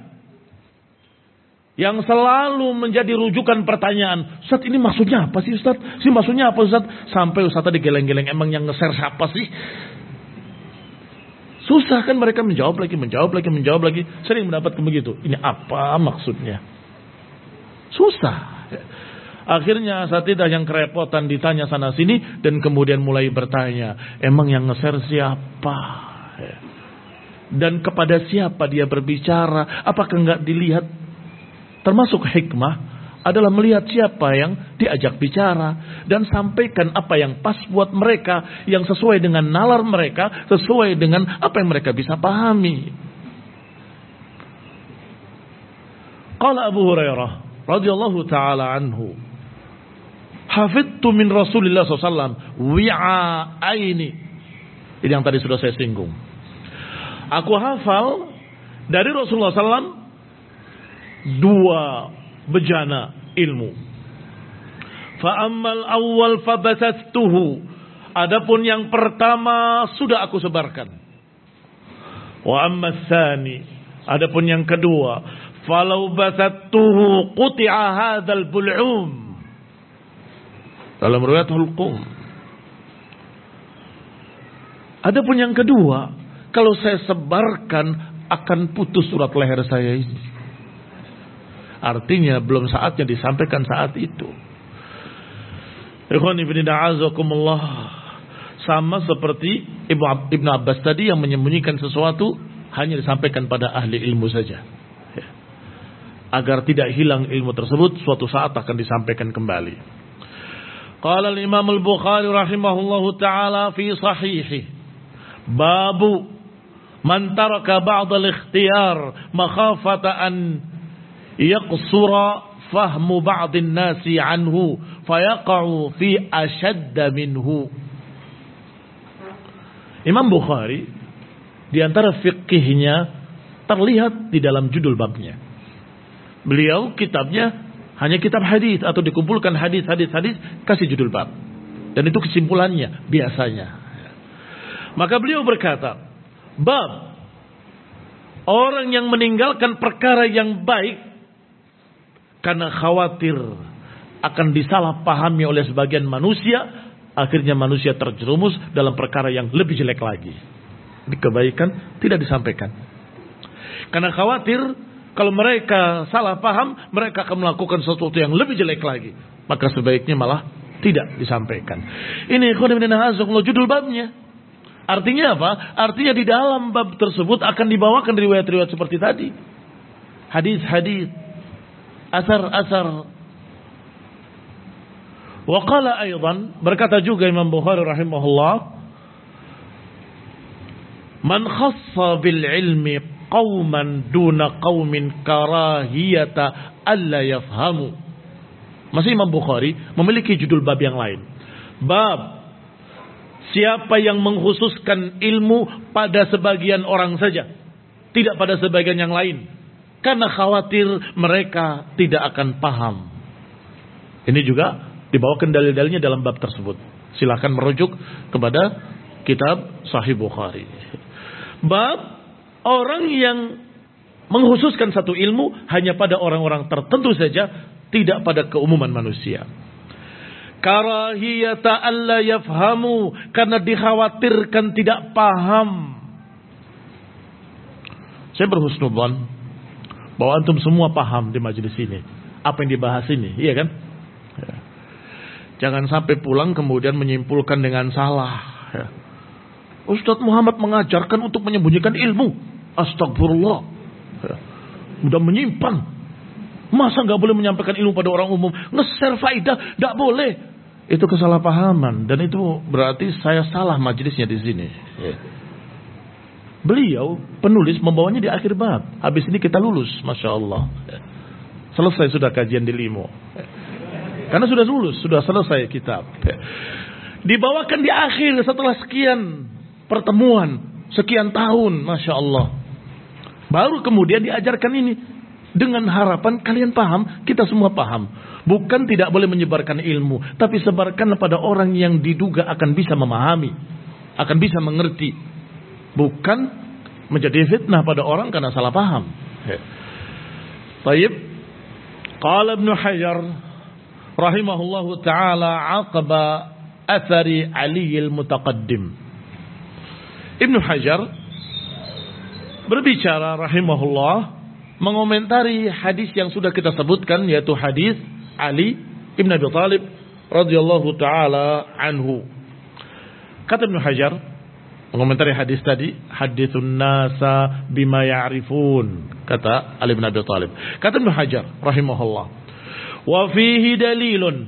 yang selalu menjadi rujukan pertanyaan. Ustaz, ini maksudnya apa sih Ustaz? Ini maksudnya apa Ustaz? Sampai Ustaz tadi geleng-geleng, emang yang nge-share siapa sih? Susah kan mereka menjawab lagi, menjawab lagi, menjawab lagi. Sering mendapatkan begitu. Ini apa maksudnya? Susah. Akhirnya asatidzah yang kerepotan ditanya sana sini dan kemudian mulai bertanya, emang yang nge-share siapa? Dan kepada siapa dia berbicara? Apakah enggak dilihat? Termasuk hikmah adalah melihat siapa yang diajak bicara dan sampaikan apa yang pas buat mereka, yang sesuai dengan nalar mereka, sesuai dengan apa yang mereka bisa pahami. Qala Abu Hurairah radhiyallahu taala anhu, hafidtu min Rasulillah sallallahu alaihi wasallam wi'aini. Ini yang tadi sudah saya singgung. Aku hafal dari Rasulullah sallallahu alaihi wasallam dua bejana ilmu. Fa ammal awwal fabasastuhu. Adapun yang pertama sudah aku sebarkan. Wa ammas tsani. Adapun yang kedua, falau basattuhu quti'a hadzal bul'um. Dalam riwayat Hulqum. Adapun yang kedua, kalau saya sebarkan akan putus surat leher saya ini. Artinya belum saatnya disampaikan saat itu. Ikhwan ibn a'azakumullah. Sama seperti Ibnu Abbas tadi yang menyembunyikan sesuatu hanya disampaikan pada ahli ilmu saja. Agar tidak hilang ilmu tersebut, suatu saat akan disampaikan kembali. Qala al-Imam al-Bukhari rahimahullahu ta'ala fi sahihi. Babu man taraka ba'd al-ikhtiyar makhafata an yaqsura fahmu ba'dhin nasi anhu fayaqa'u fi ashadda minhu. Imam Bukhari di antara fikihnya terlihat di dalam judul babnya. Beliau kitabnya hanya kitab hadis atau dikumpulkan hadis hadis hadis kasih judul bab. Dan itu kesimpulannya biasanya. Maka beliau berkata, bab Orang yang meninggalkan perkara yang baik karena khawatir akan disalahpahami oleh sebagian manusia, akhirnya manusia terjerumus dalam perkara yang lebih jelek lagi. Di kebaikan tidak disampaikan. Karena khawatir kalau mereka salah paham, mereka akan melakukan sesuatu yang lebih jelek lagi. Maka sebaiknya malah tidak disampaikan. Ini judul babnya. Artinya apa? Artinya di dalam bab tersebut akan dibawakan riwayat-riwayat seperti tadi. Hadis-hadis, asar-asar. Wa qala aidan, berkata juga Imam Bukhari rahimahullah, man khassa bil ilmi qauman duna qaumin karahiyata alla yafhamu. Masih Imam Bukhari memiliki judul bab yang lain. Bab siapa yang mengkhususkan ilmu pada sebagian orang saja, tidak pada sebagian yang lain, karena khawatir mereka tidak akan paham. Ini juga dibawakan dalil-dalilnya dalam bab tersebut. Silakan merujuk kepada kitab Sahih Bukhari. Bab orang yang mengkhususkan satu ilmu hanya pada orang-orang tertentu saja, tidak pada keumuman manusia. Karahiyata alla yafhamu, karena dikhawatirkan tidak paham. Saya berhusnudzon bahwa antum semua paham di majelis ini apa yang dibahas ini, iya kan? Ya. Jangan sampai pulang kemudian menyimpulkan dengan salah. Ya. Ustadz Muhammad mengajarkan untuk menyembunyikan ilmu. Astagfirullah. Ya. Mudah menyimpan. Masa nggak boleh menyampaikan ilmu pada orang umum? Nge-share faidah nggak boleh. Itu kesalahpahaman dan itu berarti saya salah majelisnya di sini. Ya. Beliau penulis membawanya di akhir bab. Habis ini kita lulus, masya Allah. Ya. Selesai sudah kajian di Limo. Ya. Karena sudah lulus, sudah selesai kitab. Ya. Dibawakan di akhir setelah sekian pertemuan, sekian tahun, masya Allah. Baru kemudian diajarkan ini dengan harapan kalian paham, kita semua paham. Bukan tidak boleh menyebarkan ilmu, tapi sebarkan pada orang yang diduga akan bisa memahami, akan bisa mengerti. Bukan menjadi fitnah pada orang karena salah paham. Baik. Qala Ibnu Hajar rahimahullahu taala aqaba athari Ali al-Mutaqaddim. Ibnu Hajar berbicara rahimahullah mengomentari hadis yang sudah kita sebutkan, yaitu hadis Ali ibn Abi Thalib radhiyallahu taala anhu. Kata Ibnu Hajar mengomentari hadis tadi, haditsun nasa bima ya'rifun, kata Ali ibn Abi Thalib. Kata Ibnu Hajar rahimahullah, wa fihi dalilun,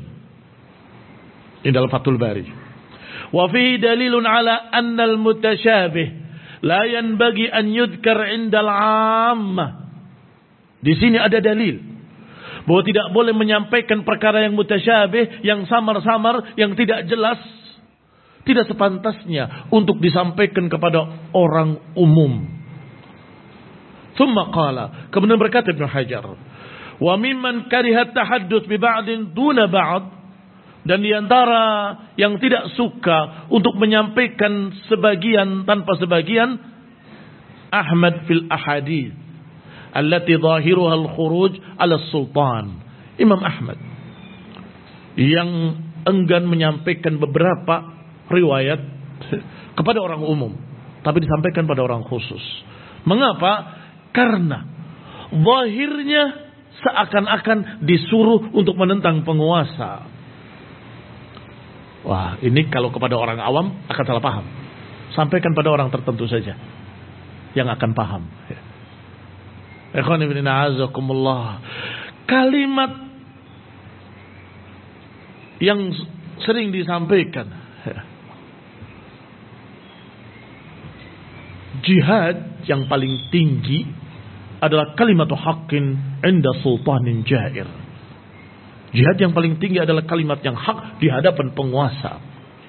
ini dalam Fathul Bari, wa fihi dalilun ala anna al-mutasyabih la yanbaghi an yudhkar 'inda al-'ammah. Di sini ada dalil bahwa tidak boleh menyampaikan perkara yang mutasyabih, yang samar-samar, yang tidak jelas, tidak sepantasnya untuk disampaikan kepada orang umum. Tsumma qala, kemudian berkata Ibnu Hajar, wa mimman kariha tahadduts bi ba'din duna ba'd, dan di antara yang tidak suka untuk menyampaikan sebagian tanpa sebagian, Ahmad fil ahadits allati zahiruha al-khuruj ala sultan. Imam Ahmad yang enggan menyampaikan beberapa riwayat kepada orang umum, tapi disampaikan pada orang khusus. Mengapa? Karena zahirnya seakan-akan disuruh untuk menentang penguasa. Wah, ini kalau kepada orang awam akan salah paham. Sampaikan pada orang tertentu saja yang akan paham. Ikhwan ibn a'azakumullah. Kalimat yang sering disampaikan, jihad yang paling tinggi adalah kalimat haqqin inda sultanin jair. Jihad yang paling tinggi adalah kalimat yang hak di hadapan penguasa.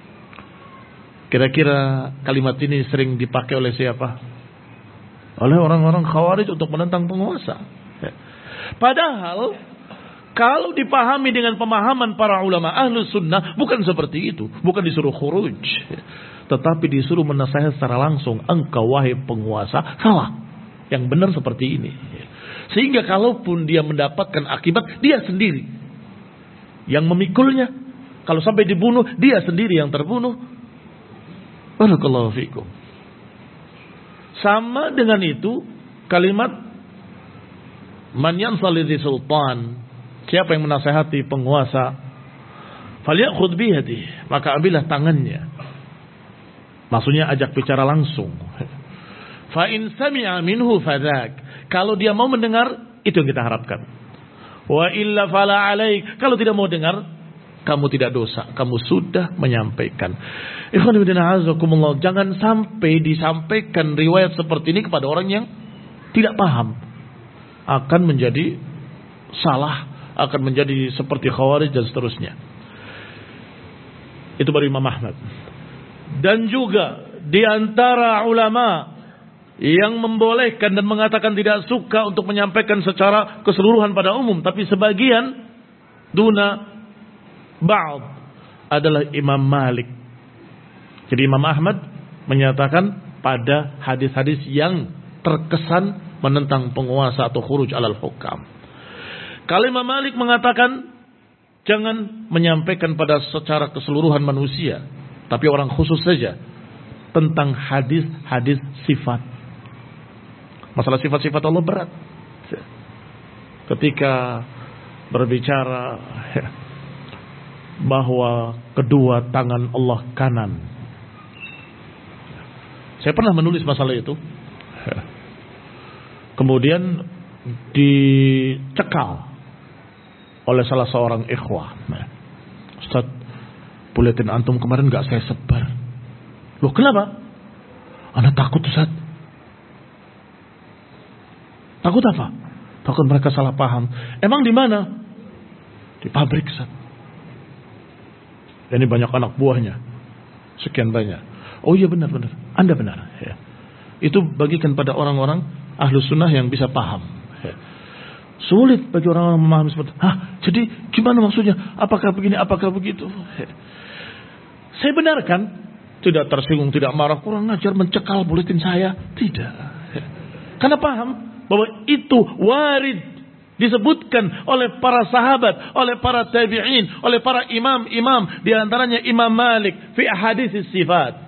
Kira-kira kalimat ini sering dipakai oleh siapa? Oleh orang-orang Khawarij untuk menentang penguasa. Padahal kalau dipahami dengan pemahaman para ulama Ahlus Sunnah, bukan seperti itu. Bukan disuruh khuruj, tetapi disuruh menasihat secara langsung. Engkau wahai penguasa salah. Yang benar seperti ini. Sehingga kalaupun dia mendapatkan akibat, dia sendiri yang memikulnya. Kalau sampai dibunuh, dia sendiri yang terbunuh. Barakallahu fikum. Sama dengan itu kalimat man yansalidhi sultan, siapa yang menasihati penguasa, falyakhudh biyadihi, maka ambillah tangannya. Maksudnya ajak bicara langsung. Fa in sami'a minhu fadhak, kalau dia mau mendengar, itu yang kita harapkan. Wa illa fala alaik, kalau tidak mau dengar, kamu tidak dosa, kamu sudah menyampaikan. Ikhwan fillah azakumullah, jangan sampai disampaikan riwayat seperti ini kepada orang yang tidak paham. Akan menjadi salah, akan menjadi seperti Khawarij dan seterusnya. Itu baru Imam Ahmad. Dan juga di antara ulama yang membolehkan dan mengatakan tidak suka untuk menyampaikan secara keseluruhan pada umum, tapi sebagian duna ba'd adalah Imam Malik. Jadi Imam Ahmad menyatakan pada hadis-hadis yang terkesan menentang penguasa atau khuruj alal hukam. Kalau Imam Malik mengatakan jangan menyampaikan pada secara keseluruhan manusia, tapi orang khusus saja tentang hadis-hadis sifat. Masalah sifat-sifat Allah berat. Ketika berbicara bahwa kedua tangan Allah kanan. Saya pernah menulis masalah itu. Kemudian dicekal oleh salah seorang ikhwah. Ustaz, buletin antum kemarin gak saya sebar. Loh kenapa? Anak takut Ustaz. Takut apa? Takut mereka salah paham. Emang di mana? Di pabrik Ustaz. Ini banyak anak buahnya. Sekian banyak. Oh iya benar-benar. Anda benar. Ya. Itu bagikan pada orang-orang ahlu sunnah yang bisa paham. Ya. Sulit bagi orang-orang memahami seperti itu. Hah? Jadi gimana maksudnya? Apakah begini? Apakah begitu? Ya. Saya benarkan. Tidak tersinggung, tidak marah. Kurang ajar mencekal buletin saya. Tidak. Ya. Karena paham bahwa itu warid. Disebutkan oleh para sahabat, oleh para tabi'in, oleh para imam-imam, di antaranya Imam Malik fi ahadits sifat.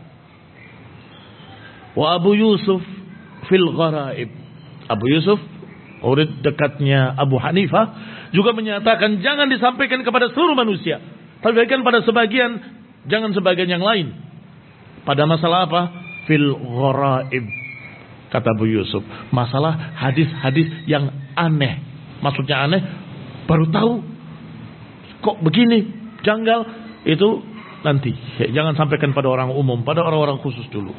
Wa Abu Yusuf fil gharaib. Abu Yusuf, murid dekatnya Abu Hanifah, juga menyatakan jangan disampaikan kepada seluruh manusia, tapi bagikan pada sebagian, jangan sebagian yang lain. Pada masalah apa? Fil gharaib. Kata Abu Yusuf, masalah hadis-hadis yang aneh. Maksudnya aneh, baru tahu kok begini, janggal, itu nanti. Jangan sampaikan pada orang umum, pada orang-orang khusus dulu.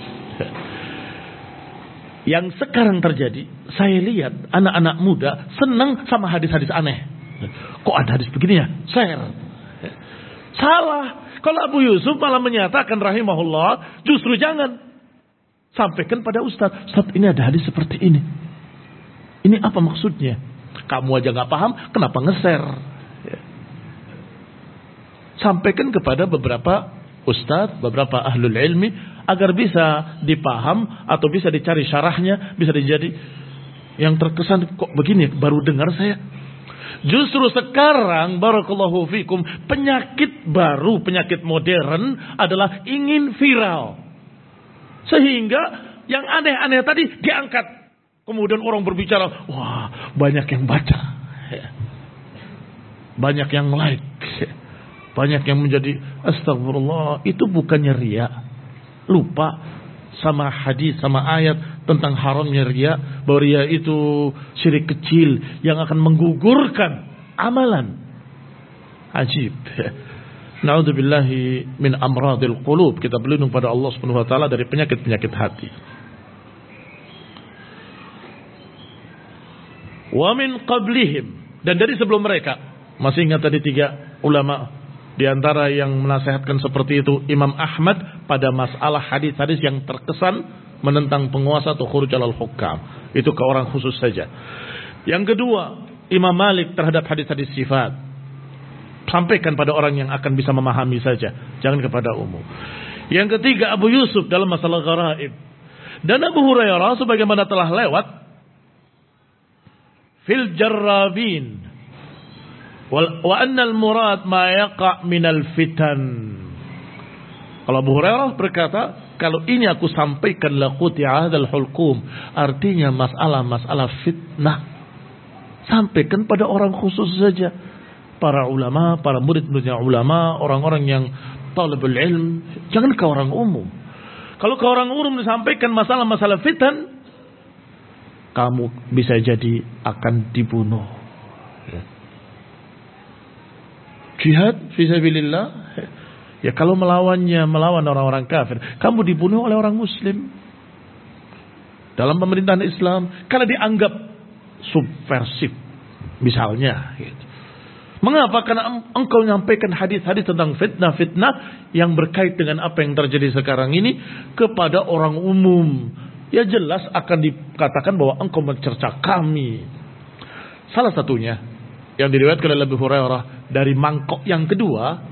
Yang sekarang terjadi, saya lihat anak-anak muda senang sama hadis-hadis aneh. Kok ada hadis begini ya? Share. Salah. Kalau Abu Yusuf malah menyatakan rahimahullah, justru jangan. Sampaikan pada Ustaz. Ustaz, ini ada hadis seperti ini. Ini apa maksudnya? Kamu aja gak paham, kenapa nge-share? Ya. Sampaikan kepada beberapa ustadz, beberapa ahlul ilmi, agar bisa dipaham atau bisa dicari syarahnya, bisa dijadi yang terkesan kok begini, baru dengar saya. Justru sekarang, barakallahu fikum, penyakit baru, penyakit modern adalah ingin viral. Sehingga yang aneh-aneh tadi diangkat. Kemudian orang berbicara, wah banyak yang baca, banyak yang like, banyak yang menjadi astagfirullah. Itu bukannya riya. Lupa sama hadis, sama ayat tentang haramnya riya, bahwa riya itu syirik kecil yang akan menggugurkan amalan. Ajib. Na'udzubillahi min amradil qulub. Kita berlindung pada Allah Subhanahu wa taala dari penyakit-penyakit hati. Wa min qablihim, dan dari sebelum mereka. Masih ingat tadi tiga ulama di antara yang menasihatkan seperti itu, Imam Ahmad pada masalah hadis-hadis yang terkesan menentang penguasa atau khuruj alal hukam. Itu ke orang khusus saja. Yang kedua, Imam Malik terhadap hadis-hadis sifat. Sampaikan pada orang yang akan bisa memahami saja, jangan kepada umum. Yang ketiga, Abu Yusuf dalam masalah gharaib. Dan Abu Hurairah sebagaimana telah lewat fil jarrabin wa anna al-murad ma yaqa' minal fitan. Kalau Abu Hurairah berkata, kalau ini aku sampaikan laquti hadzal hulqum, artinya masalah-masalah fitnah sampaikan pada orang khusus saja, para ulama, para murid-muridnya ulama, orang-orang yang talibul ilm, jangan ke orang umum. Kalau ke orang umum disampaikan masalah-masalah fitan, kamu bisa jadi akan dibunuh. Jihad fisabilillah, ya kalau melawannya, melawan orang-orang kafir, kamu dibunuh oleh orang muslim dalam pemerintahan Islam karena dianggap subversif misalnya gitu. Mengapa? Karena engkau menyampaikan hadis-hadis tentang fitnah-fitnah yang berkait dengan apa yang terjadi sekarang ini kepada orang umum. Ya jelas akan dikatakan bahwa engkau mencerca kami. Salah satunya yang diriwayatkan oleh Abu Hurairah dari mangkok yang kedua,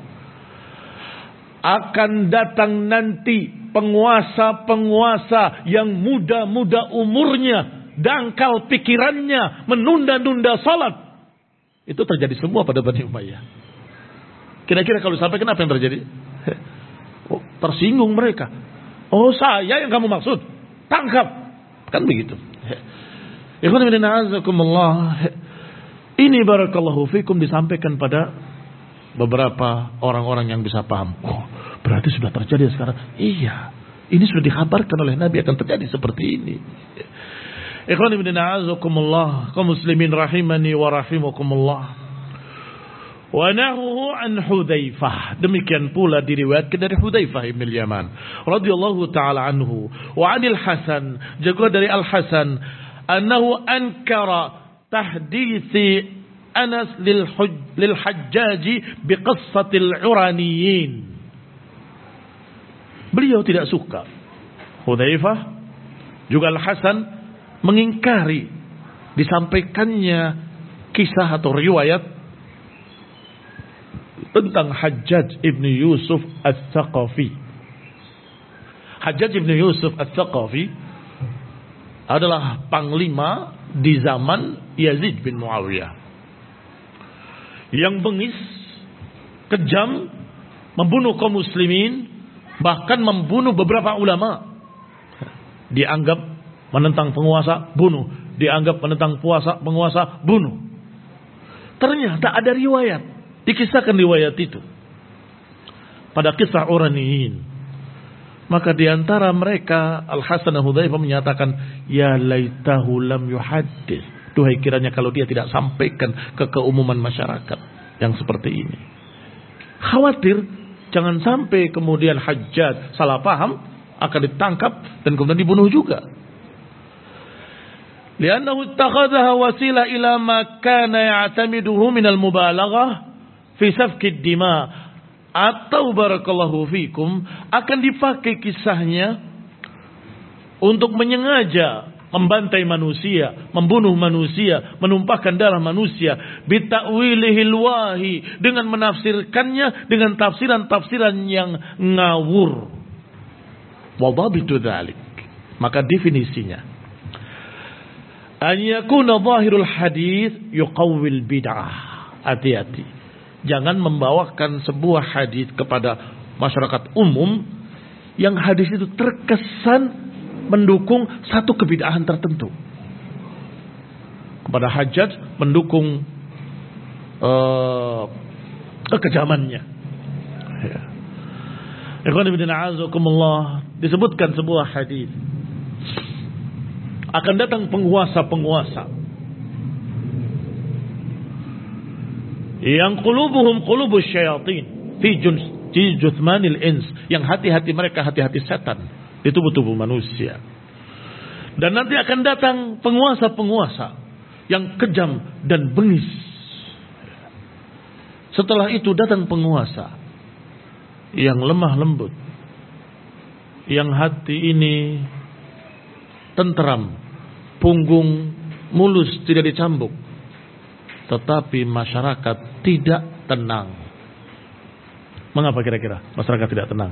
akan datang nanti penguasa-penguasa yang muda-muda umurnya, dangkal pikirannya, menunda-nunda salat. Itu terjadi semua pada Bani Umayyah. Kira-kira kalau sampai kenapa yang terjadi? Oh, tersinggung mereka. Oh, saya yang kamu maksud, tangkap. Kan begitu. Ikhwan fillah, azakumullah. Ini barakallahu fikum disampaikan pada beberapa orang-orang yang bisa paham. Oh, berarti sudah terjadi sekarang. Iya, ini sudah dikabarkan oleh Nabi akan terjadi seperti ini. Ikhwan fillah, azakumullah, kaum muslimin rahimani wa rahimakumullah. Wa nahuhu an Hudzaifah. Demikian pula diriwayatkan dari Hudzaifah bin Yaman radhiyallahu taala anhu, wa anil Hasan, juga dari Al Hasan, annahu ankara tahditsi Anas lil huj lil Hajjaj bi qissatil Uraniyin. Beliau tidak suka, Hudzaifah juga Al Hasan, mengingkari disampaikannya kisah atau riwayat tentang Hajjaj ibn Yusuf Ats-Tsaqafi. Hajjaj ibn Yusuf Ats-Tsaqafi adalah panglima di zaman Yazid bin Muawiyah yang bengis, kejam, membunuh kaum muslimin, bahkan membunuh beberapa ulama. Dianggap menentang penguasa, bunuh. Dianggap menentang puasa, penguasa, bunuh. Ternyata ada riwayat, dikisahkan riwayat itu pada kisah Uraniyin. Maka diantara mereka Al Hasan dan Hudzaifah menyatakan, ya laitahu lam yuhaddits. Duhai kiranya kalau dia tidak sampaikan ke keumuman masyarakat yang seperti ini. Khawatir jangan sampai kemudian Hajjaj salah paham, akan ditangkap dan kemudian dibunuh juga. Li'annahu ittakhadhaha wasila ila ma kana ya'tamiduhu min al-mubalaghah fi safki ad-dima'. Atau barakallahu fikum akan dipakai kisahnya untuk menyengaja membantai manusia, membunuh manusia, menumpahkan darah manusia, bita'wilihil wahi, dengan menafsirkannya dengan tafsiran-tafsiran yang ngawur. Wa dhabitu dzalik, maka definisinya an yakuna zahirul hadis yuqawwil bid'ah. Hati-hati, jangan membawakan sebuah hadis kepada masyarakat umum yang hadis itu terkesan mendukung satu kebid'ahan tertentu. Kepada Hajjaj mendukung uh, kekejamannya. Ya. Ikhwan fillah, a'azakumullah, disebutkan sebuah hadis, akan datang penguasa-penguasa yang qulubuhum qulubus syayatin fi juthmanil ins, yang hati-hati mereka hati-hati setan di tubuh-tubuh manusia. Dan nanti akan datang penguasa-penguasa yang kejam dan bengis. Setelah itu datang penguasa yang lemah lembut, yang hati ini tenteram, punggung mulus tidak dicambuk, tetapi masyarakat tidak tenang. Mengapa kira-kira masyarakat tidak tenang?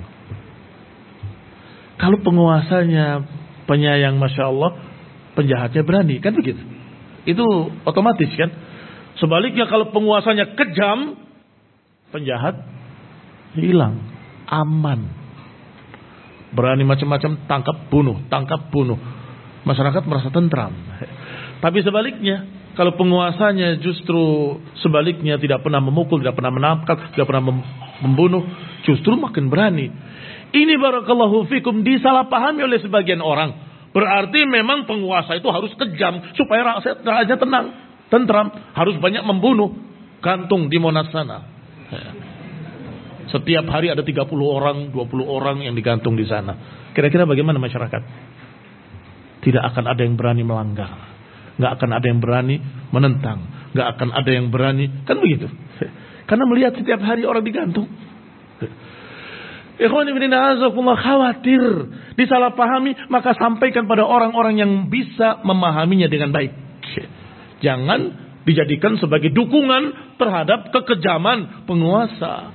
Kalau penguasanya penyayang, masya Allah, penjahatnya berani, kan begitu. itu otomatis kan. Sebaliknya kalau penguasanya kejam, penjahat hilang, aman. Berani macam-macam, tangkap bunuh, tangkap bunuh. Masyarakat merasa tentram. Tapi sebaliknya, kalau penguasanya justru sebaliknya, tidak pernah memukul, tidak pernah menangkap, tidak pernah membunuh, justru makin berani. Ini barakallahu fikum disalahpahami oleh sebagian orang. Berarti memang penguasa itu harus kejam supaya rakyat rakyat tenang, tentram, harus banyak membunuh. Gantung di Monas sana. Setiap hari ada tiga puluh orang, dua puluh orang yang digantung di sana. Kira-kira bagaimana masyarakat? Tidak akan ada yang berani melanggar. Nggak akan ada yang berani menentang. Nggak akan ada yang berani. Kan begitu. Karena melihat setiap hari orang digantung. Ikhwan ibn a'azakumullah, khawatir disalahpahami, maka sampaikan pada orang-orang yang bisa memahaminya dengan baik. Jangan dijadikan sebagai dukungan terhadap kekejaman penguasa.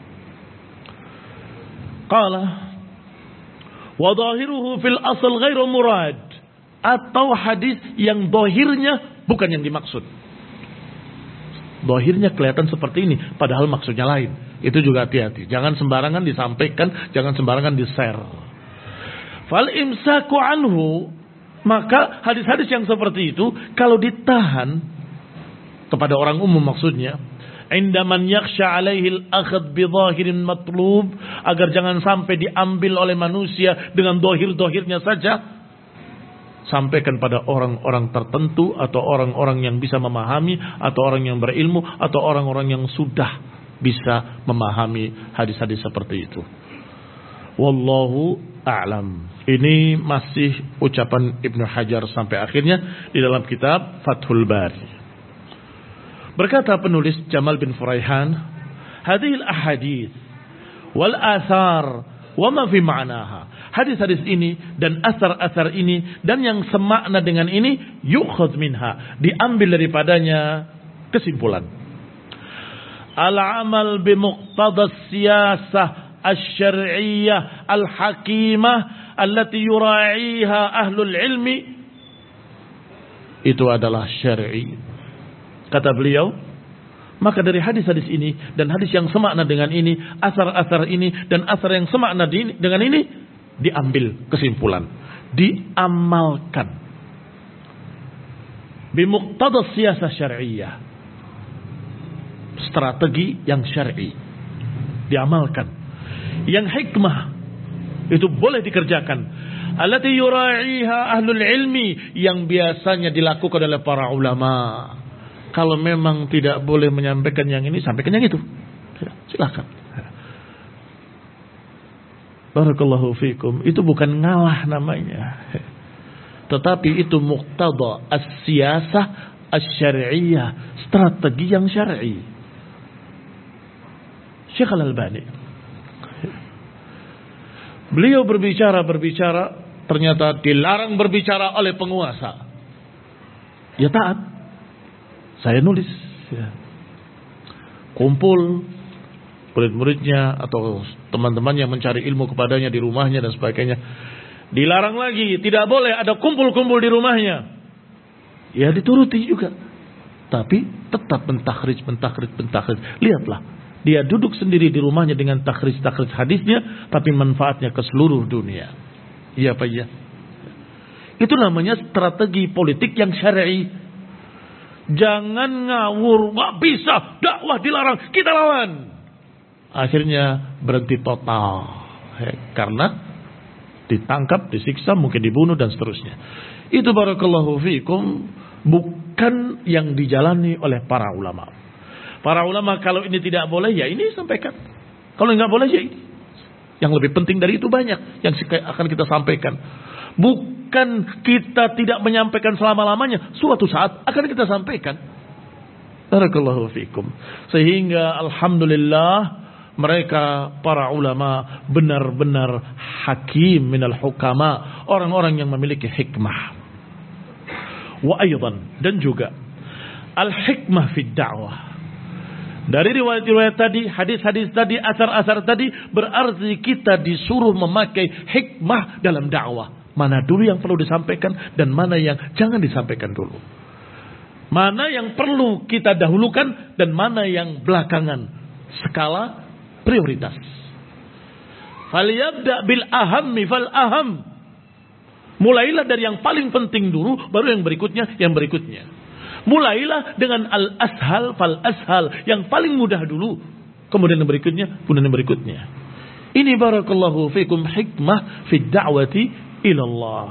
Qala wa dhahiruhu fil asl ghairu murad, atau hadis yang dohirnya bukan yang dimaksud. Dohirnya kelihatan seperti ini, padahal maksudnya lain. Itu juga hati-hati. Jangan sembarangan disampaikan, jangan sembarangan di-share. Fal imsaku anhu, maka hadis-hadis yang seperti itu kalau ditahan kepada orang umum maksudnya, indaman yakhsha alaihi al-akhd bi dhahirin matlub, agar jangan sampai diambil oleh manusia dengan dohir-dohirnya saja. Sampaikan pada orang-orang tertentu atau orang-orang yang bisa memahami atau orang yang berilmu atau orang-orang yang sudah bisa memahami hadis-hadis seperti itu. Wallahu a'lam. Ini masih ucapan Ibnu Hajar sampai akhirnya di dalam kitab Fathul Bari. Berkata penulis Jamal bin Furaihan, hadhil ahadits wal athar wa ma fi ma'naha. Hadis-hadis ini dan asar-asar ini dan yang semakna dengan ini yukhadz minha, diambil daripadanya kesimpulan. Al-amal bi muqtada siyasah asy-syar'iyyah al-hakimah allati yura'iha ahlul ilmi, itu adalah syar'i. Kata beliau, maka dari hadis-hadis ini dan hadis yang semakna dengan ini, asar-asar ini dan asar yang semakna dengan ini, diambil kesimpulan, diamalkan. Bimuqtada siyasah syar'iyyah, strategi yang syar'i, diamalkan. Yang hikmah itu boleh dikerjakan. Allati yura'iha ahlul ilmi, yang biasanya dilakukan oleh para ulama. Kalau memang tidak boleh menyampaikan yang ini, sampaikan yang itu. Silakan. Barakallahu fikum. Itu bukan ngalah namanya, tetapi itu muqtada as-siyasah as-syar'iyyah, strategi yang syar'i. Syekh Al-Albani, beliau berbicara-berbicara, ternyata dilarang berbicara oleh penguasa. Ya taat. Saya nulis, ya. Kumpul murid-muridnya atau teman-teman yang mencari ilmu kepadanya di rumahnya dan sebagainya. Dilarang lagi, tidak boleh ada kumpul-kumpul di rumahnya. Ya dituruti juga. Tapi tetap mentakhrij, mentakhrij, mentakhrij. Lihatlah, dia duduk sendiri di rumahnya dengan takhrij-takhrij hadisnya, tapi manfaatnya ke seluruh dunia. Iya Pak ya. Itu namanya strategi politik yang syar'i. Jangan ngawur, nggak bisa, dakwah dilarang, kita lawan. Akhirnya berhenti total, ya, karena ditangkap, disiksa, mungkin dibunuh dan seterusnya. Itu barakallahu fikum bukan yang dijalani oleh para ulama. Para ulama kalau ini tidak boleh, ya ini sampaikan. Kalau nggak boleh, ya ini. Yang lebih penting dari itu banyak yang akan kita sampaikan. Bukan kita tidak menyampaikan selama-lamanya, suatu saat akan kita sampaikan. Barakallahu fikum. Sehingga alhamdulillah mereka para ulama benar-benar hakim minal hukama, orang-orang yang memiliki hikmah. Wa aydan, dan juga al-hikmah fid da'wah. Dari riwayat-riwayat tadi, hadis-hadis tadi, asar-asar tadi, berarti kita disuruh memakai hikmah dalam dakwah. Mana dulu yang perlu disampaikan dan mana yang jangan disampaikan dulu. Mana yang perlu kita dahulukan dan mana yang belakangan. Skala prioritas. Falyabda bil ahammi fal aham. Mulailah dari yang paling penting dulu, baru yang berikutnya, yang berikutnya. Mulailah dengan al-ashal fal ashal, yang paling mudah dulu, kemudian yang berikutnya, kemudian yang berikutnya. Ini barakallahu fikum hikmah fi da'wati ila Allah.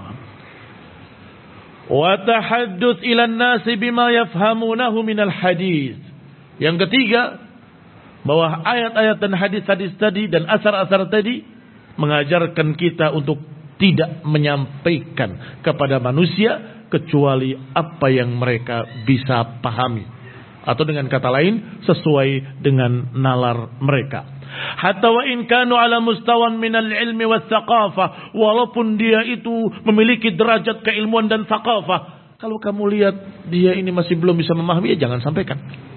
Wa tahadduts ila an-nas bima yafhamunahu minal hadis. Yang ketiga, bahwa ayat-ayat dan hadis-hadis tadi dan asar-asar tadi mengajarkan kita untuk tidak menyampaikan kepada manusia kecuali apa yang mereka bisa pahami, atau dengan kata lain sesuai dengan nalar mereka. Hatta wa in kanu ala mustawan minal ilmi was thaqafah, walaupun dia itu memiliki derajat keilmuan dan thaqafah, kalau kamu lihat dia ini masih belum bisa memahami, ya jangan sampaikan.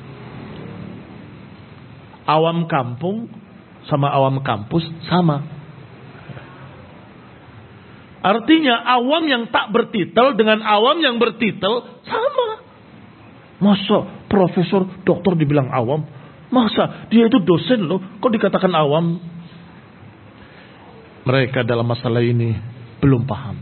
Awam kampung sama awam kampus sama. Artinya awam yang tak bertitel dengan awam yang bertitel sama. Masa profesor doktor dibilang awam? Masa dia itu dosen loh, kok dikatakan awam? Mereka dalam masalah ini belum paham.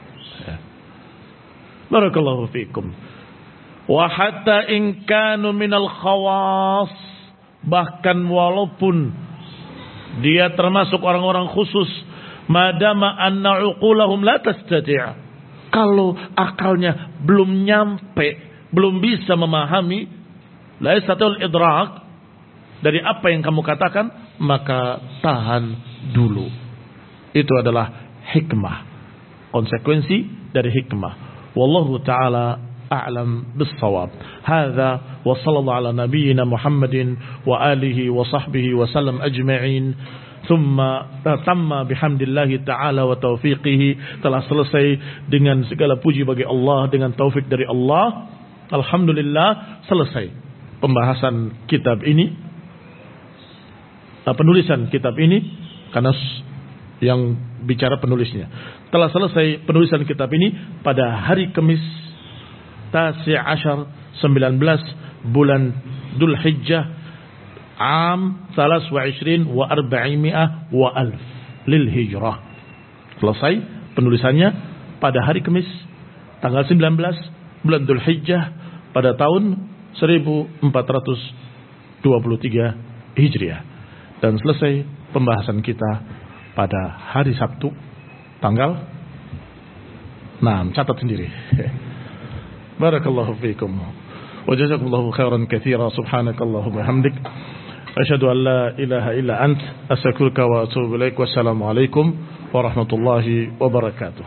Barakallahu fikum. Wa hatta in kanu minal khawas, bahkan walaupun dia termasuk orang-orang khusus, madama anna uqulahum la tastati', kalau akalnya belum nyampe, belum bisa memahami, la yastatul idrak dari apa yang kamu katakan, maka tahan dulu. Itu adalah hikmah, konsekuensi dari hikmah. Wallahu ta'ala a'lam bis-shawab. Hadza wa sallallahu ala nabiyyina Muhammadin wa alihi wa sahbihi wa sallam ajma'in. Thumma tamma bihamdillahi ta'ala wa taufiqihi. Telah selesai dengan segala puji bagi Allah, dengan taufik dari Allah. Alhamdulillah, selesai pembahasan kitab ini, penulisan kitab ini, karena yang bicara penulisnya. Telah selesai penulisan kitab ini pada hari Kamis Tasi' Ashar, sembilan belas bulan Dhul Hijjah, Am salas wa ishrin wa arba'imi'ah wa alf lil hijrah. Selesai penulisannya pada hari Kamis tanggal sembilan belas bulan Dhul Hijjah pada tahun seribu empat ratus dua puluh tiga Hijriah. Dan selesai pembahasan kita pada hari Sabtu tanggal enam. Catat sendiri. Barakallahu fiikum. Wa jazakumullahu khairan katsira. Subhanakallahumma hamdik. Asyhadu an la ilaha illa ant, astaghfiruka wa atubu ilaik. Wassalamu alaikum warahmatullahi wabarakatuh.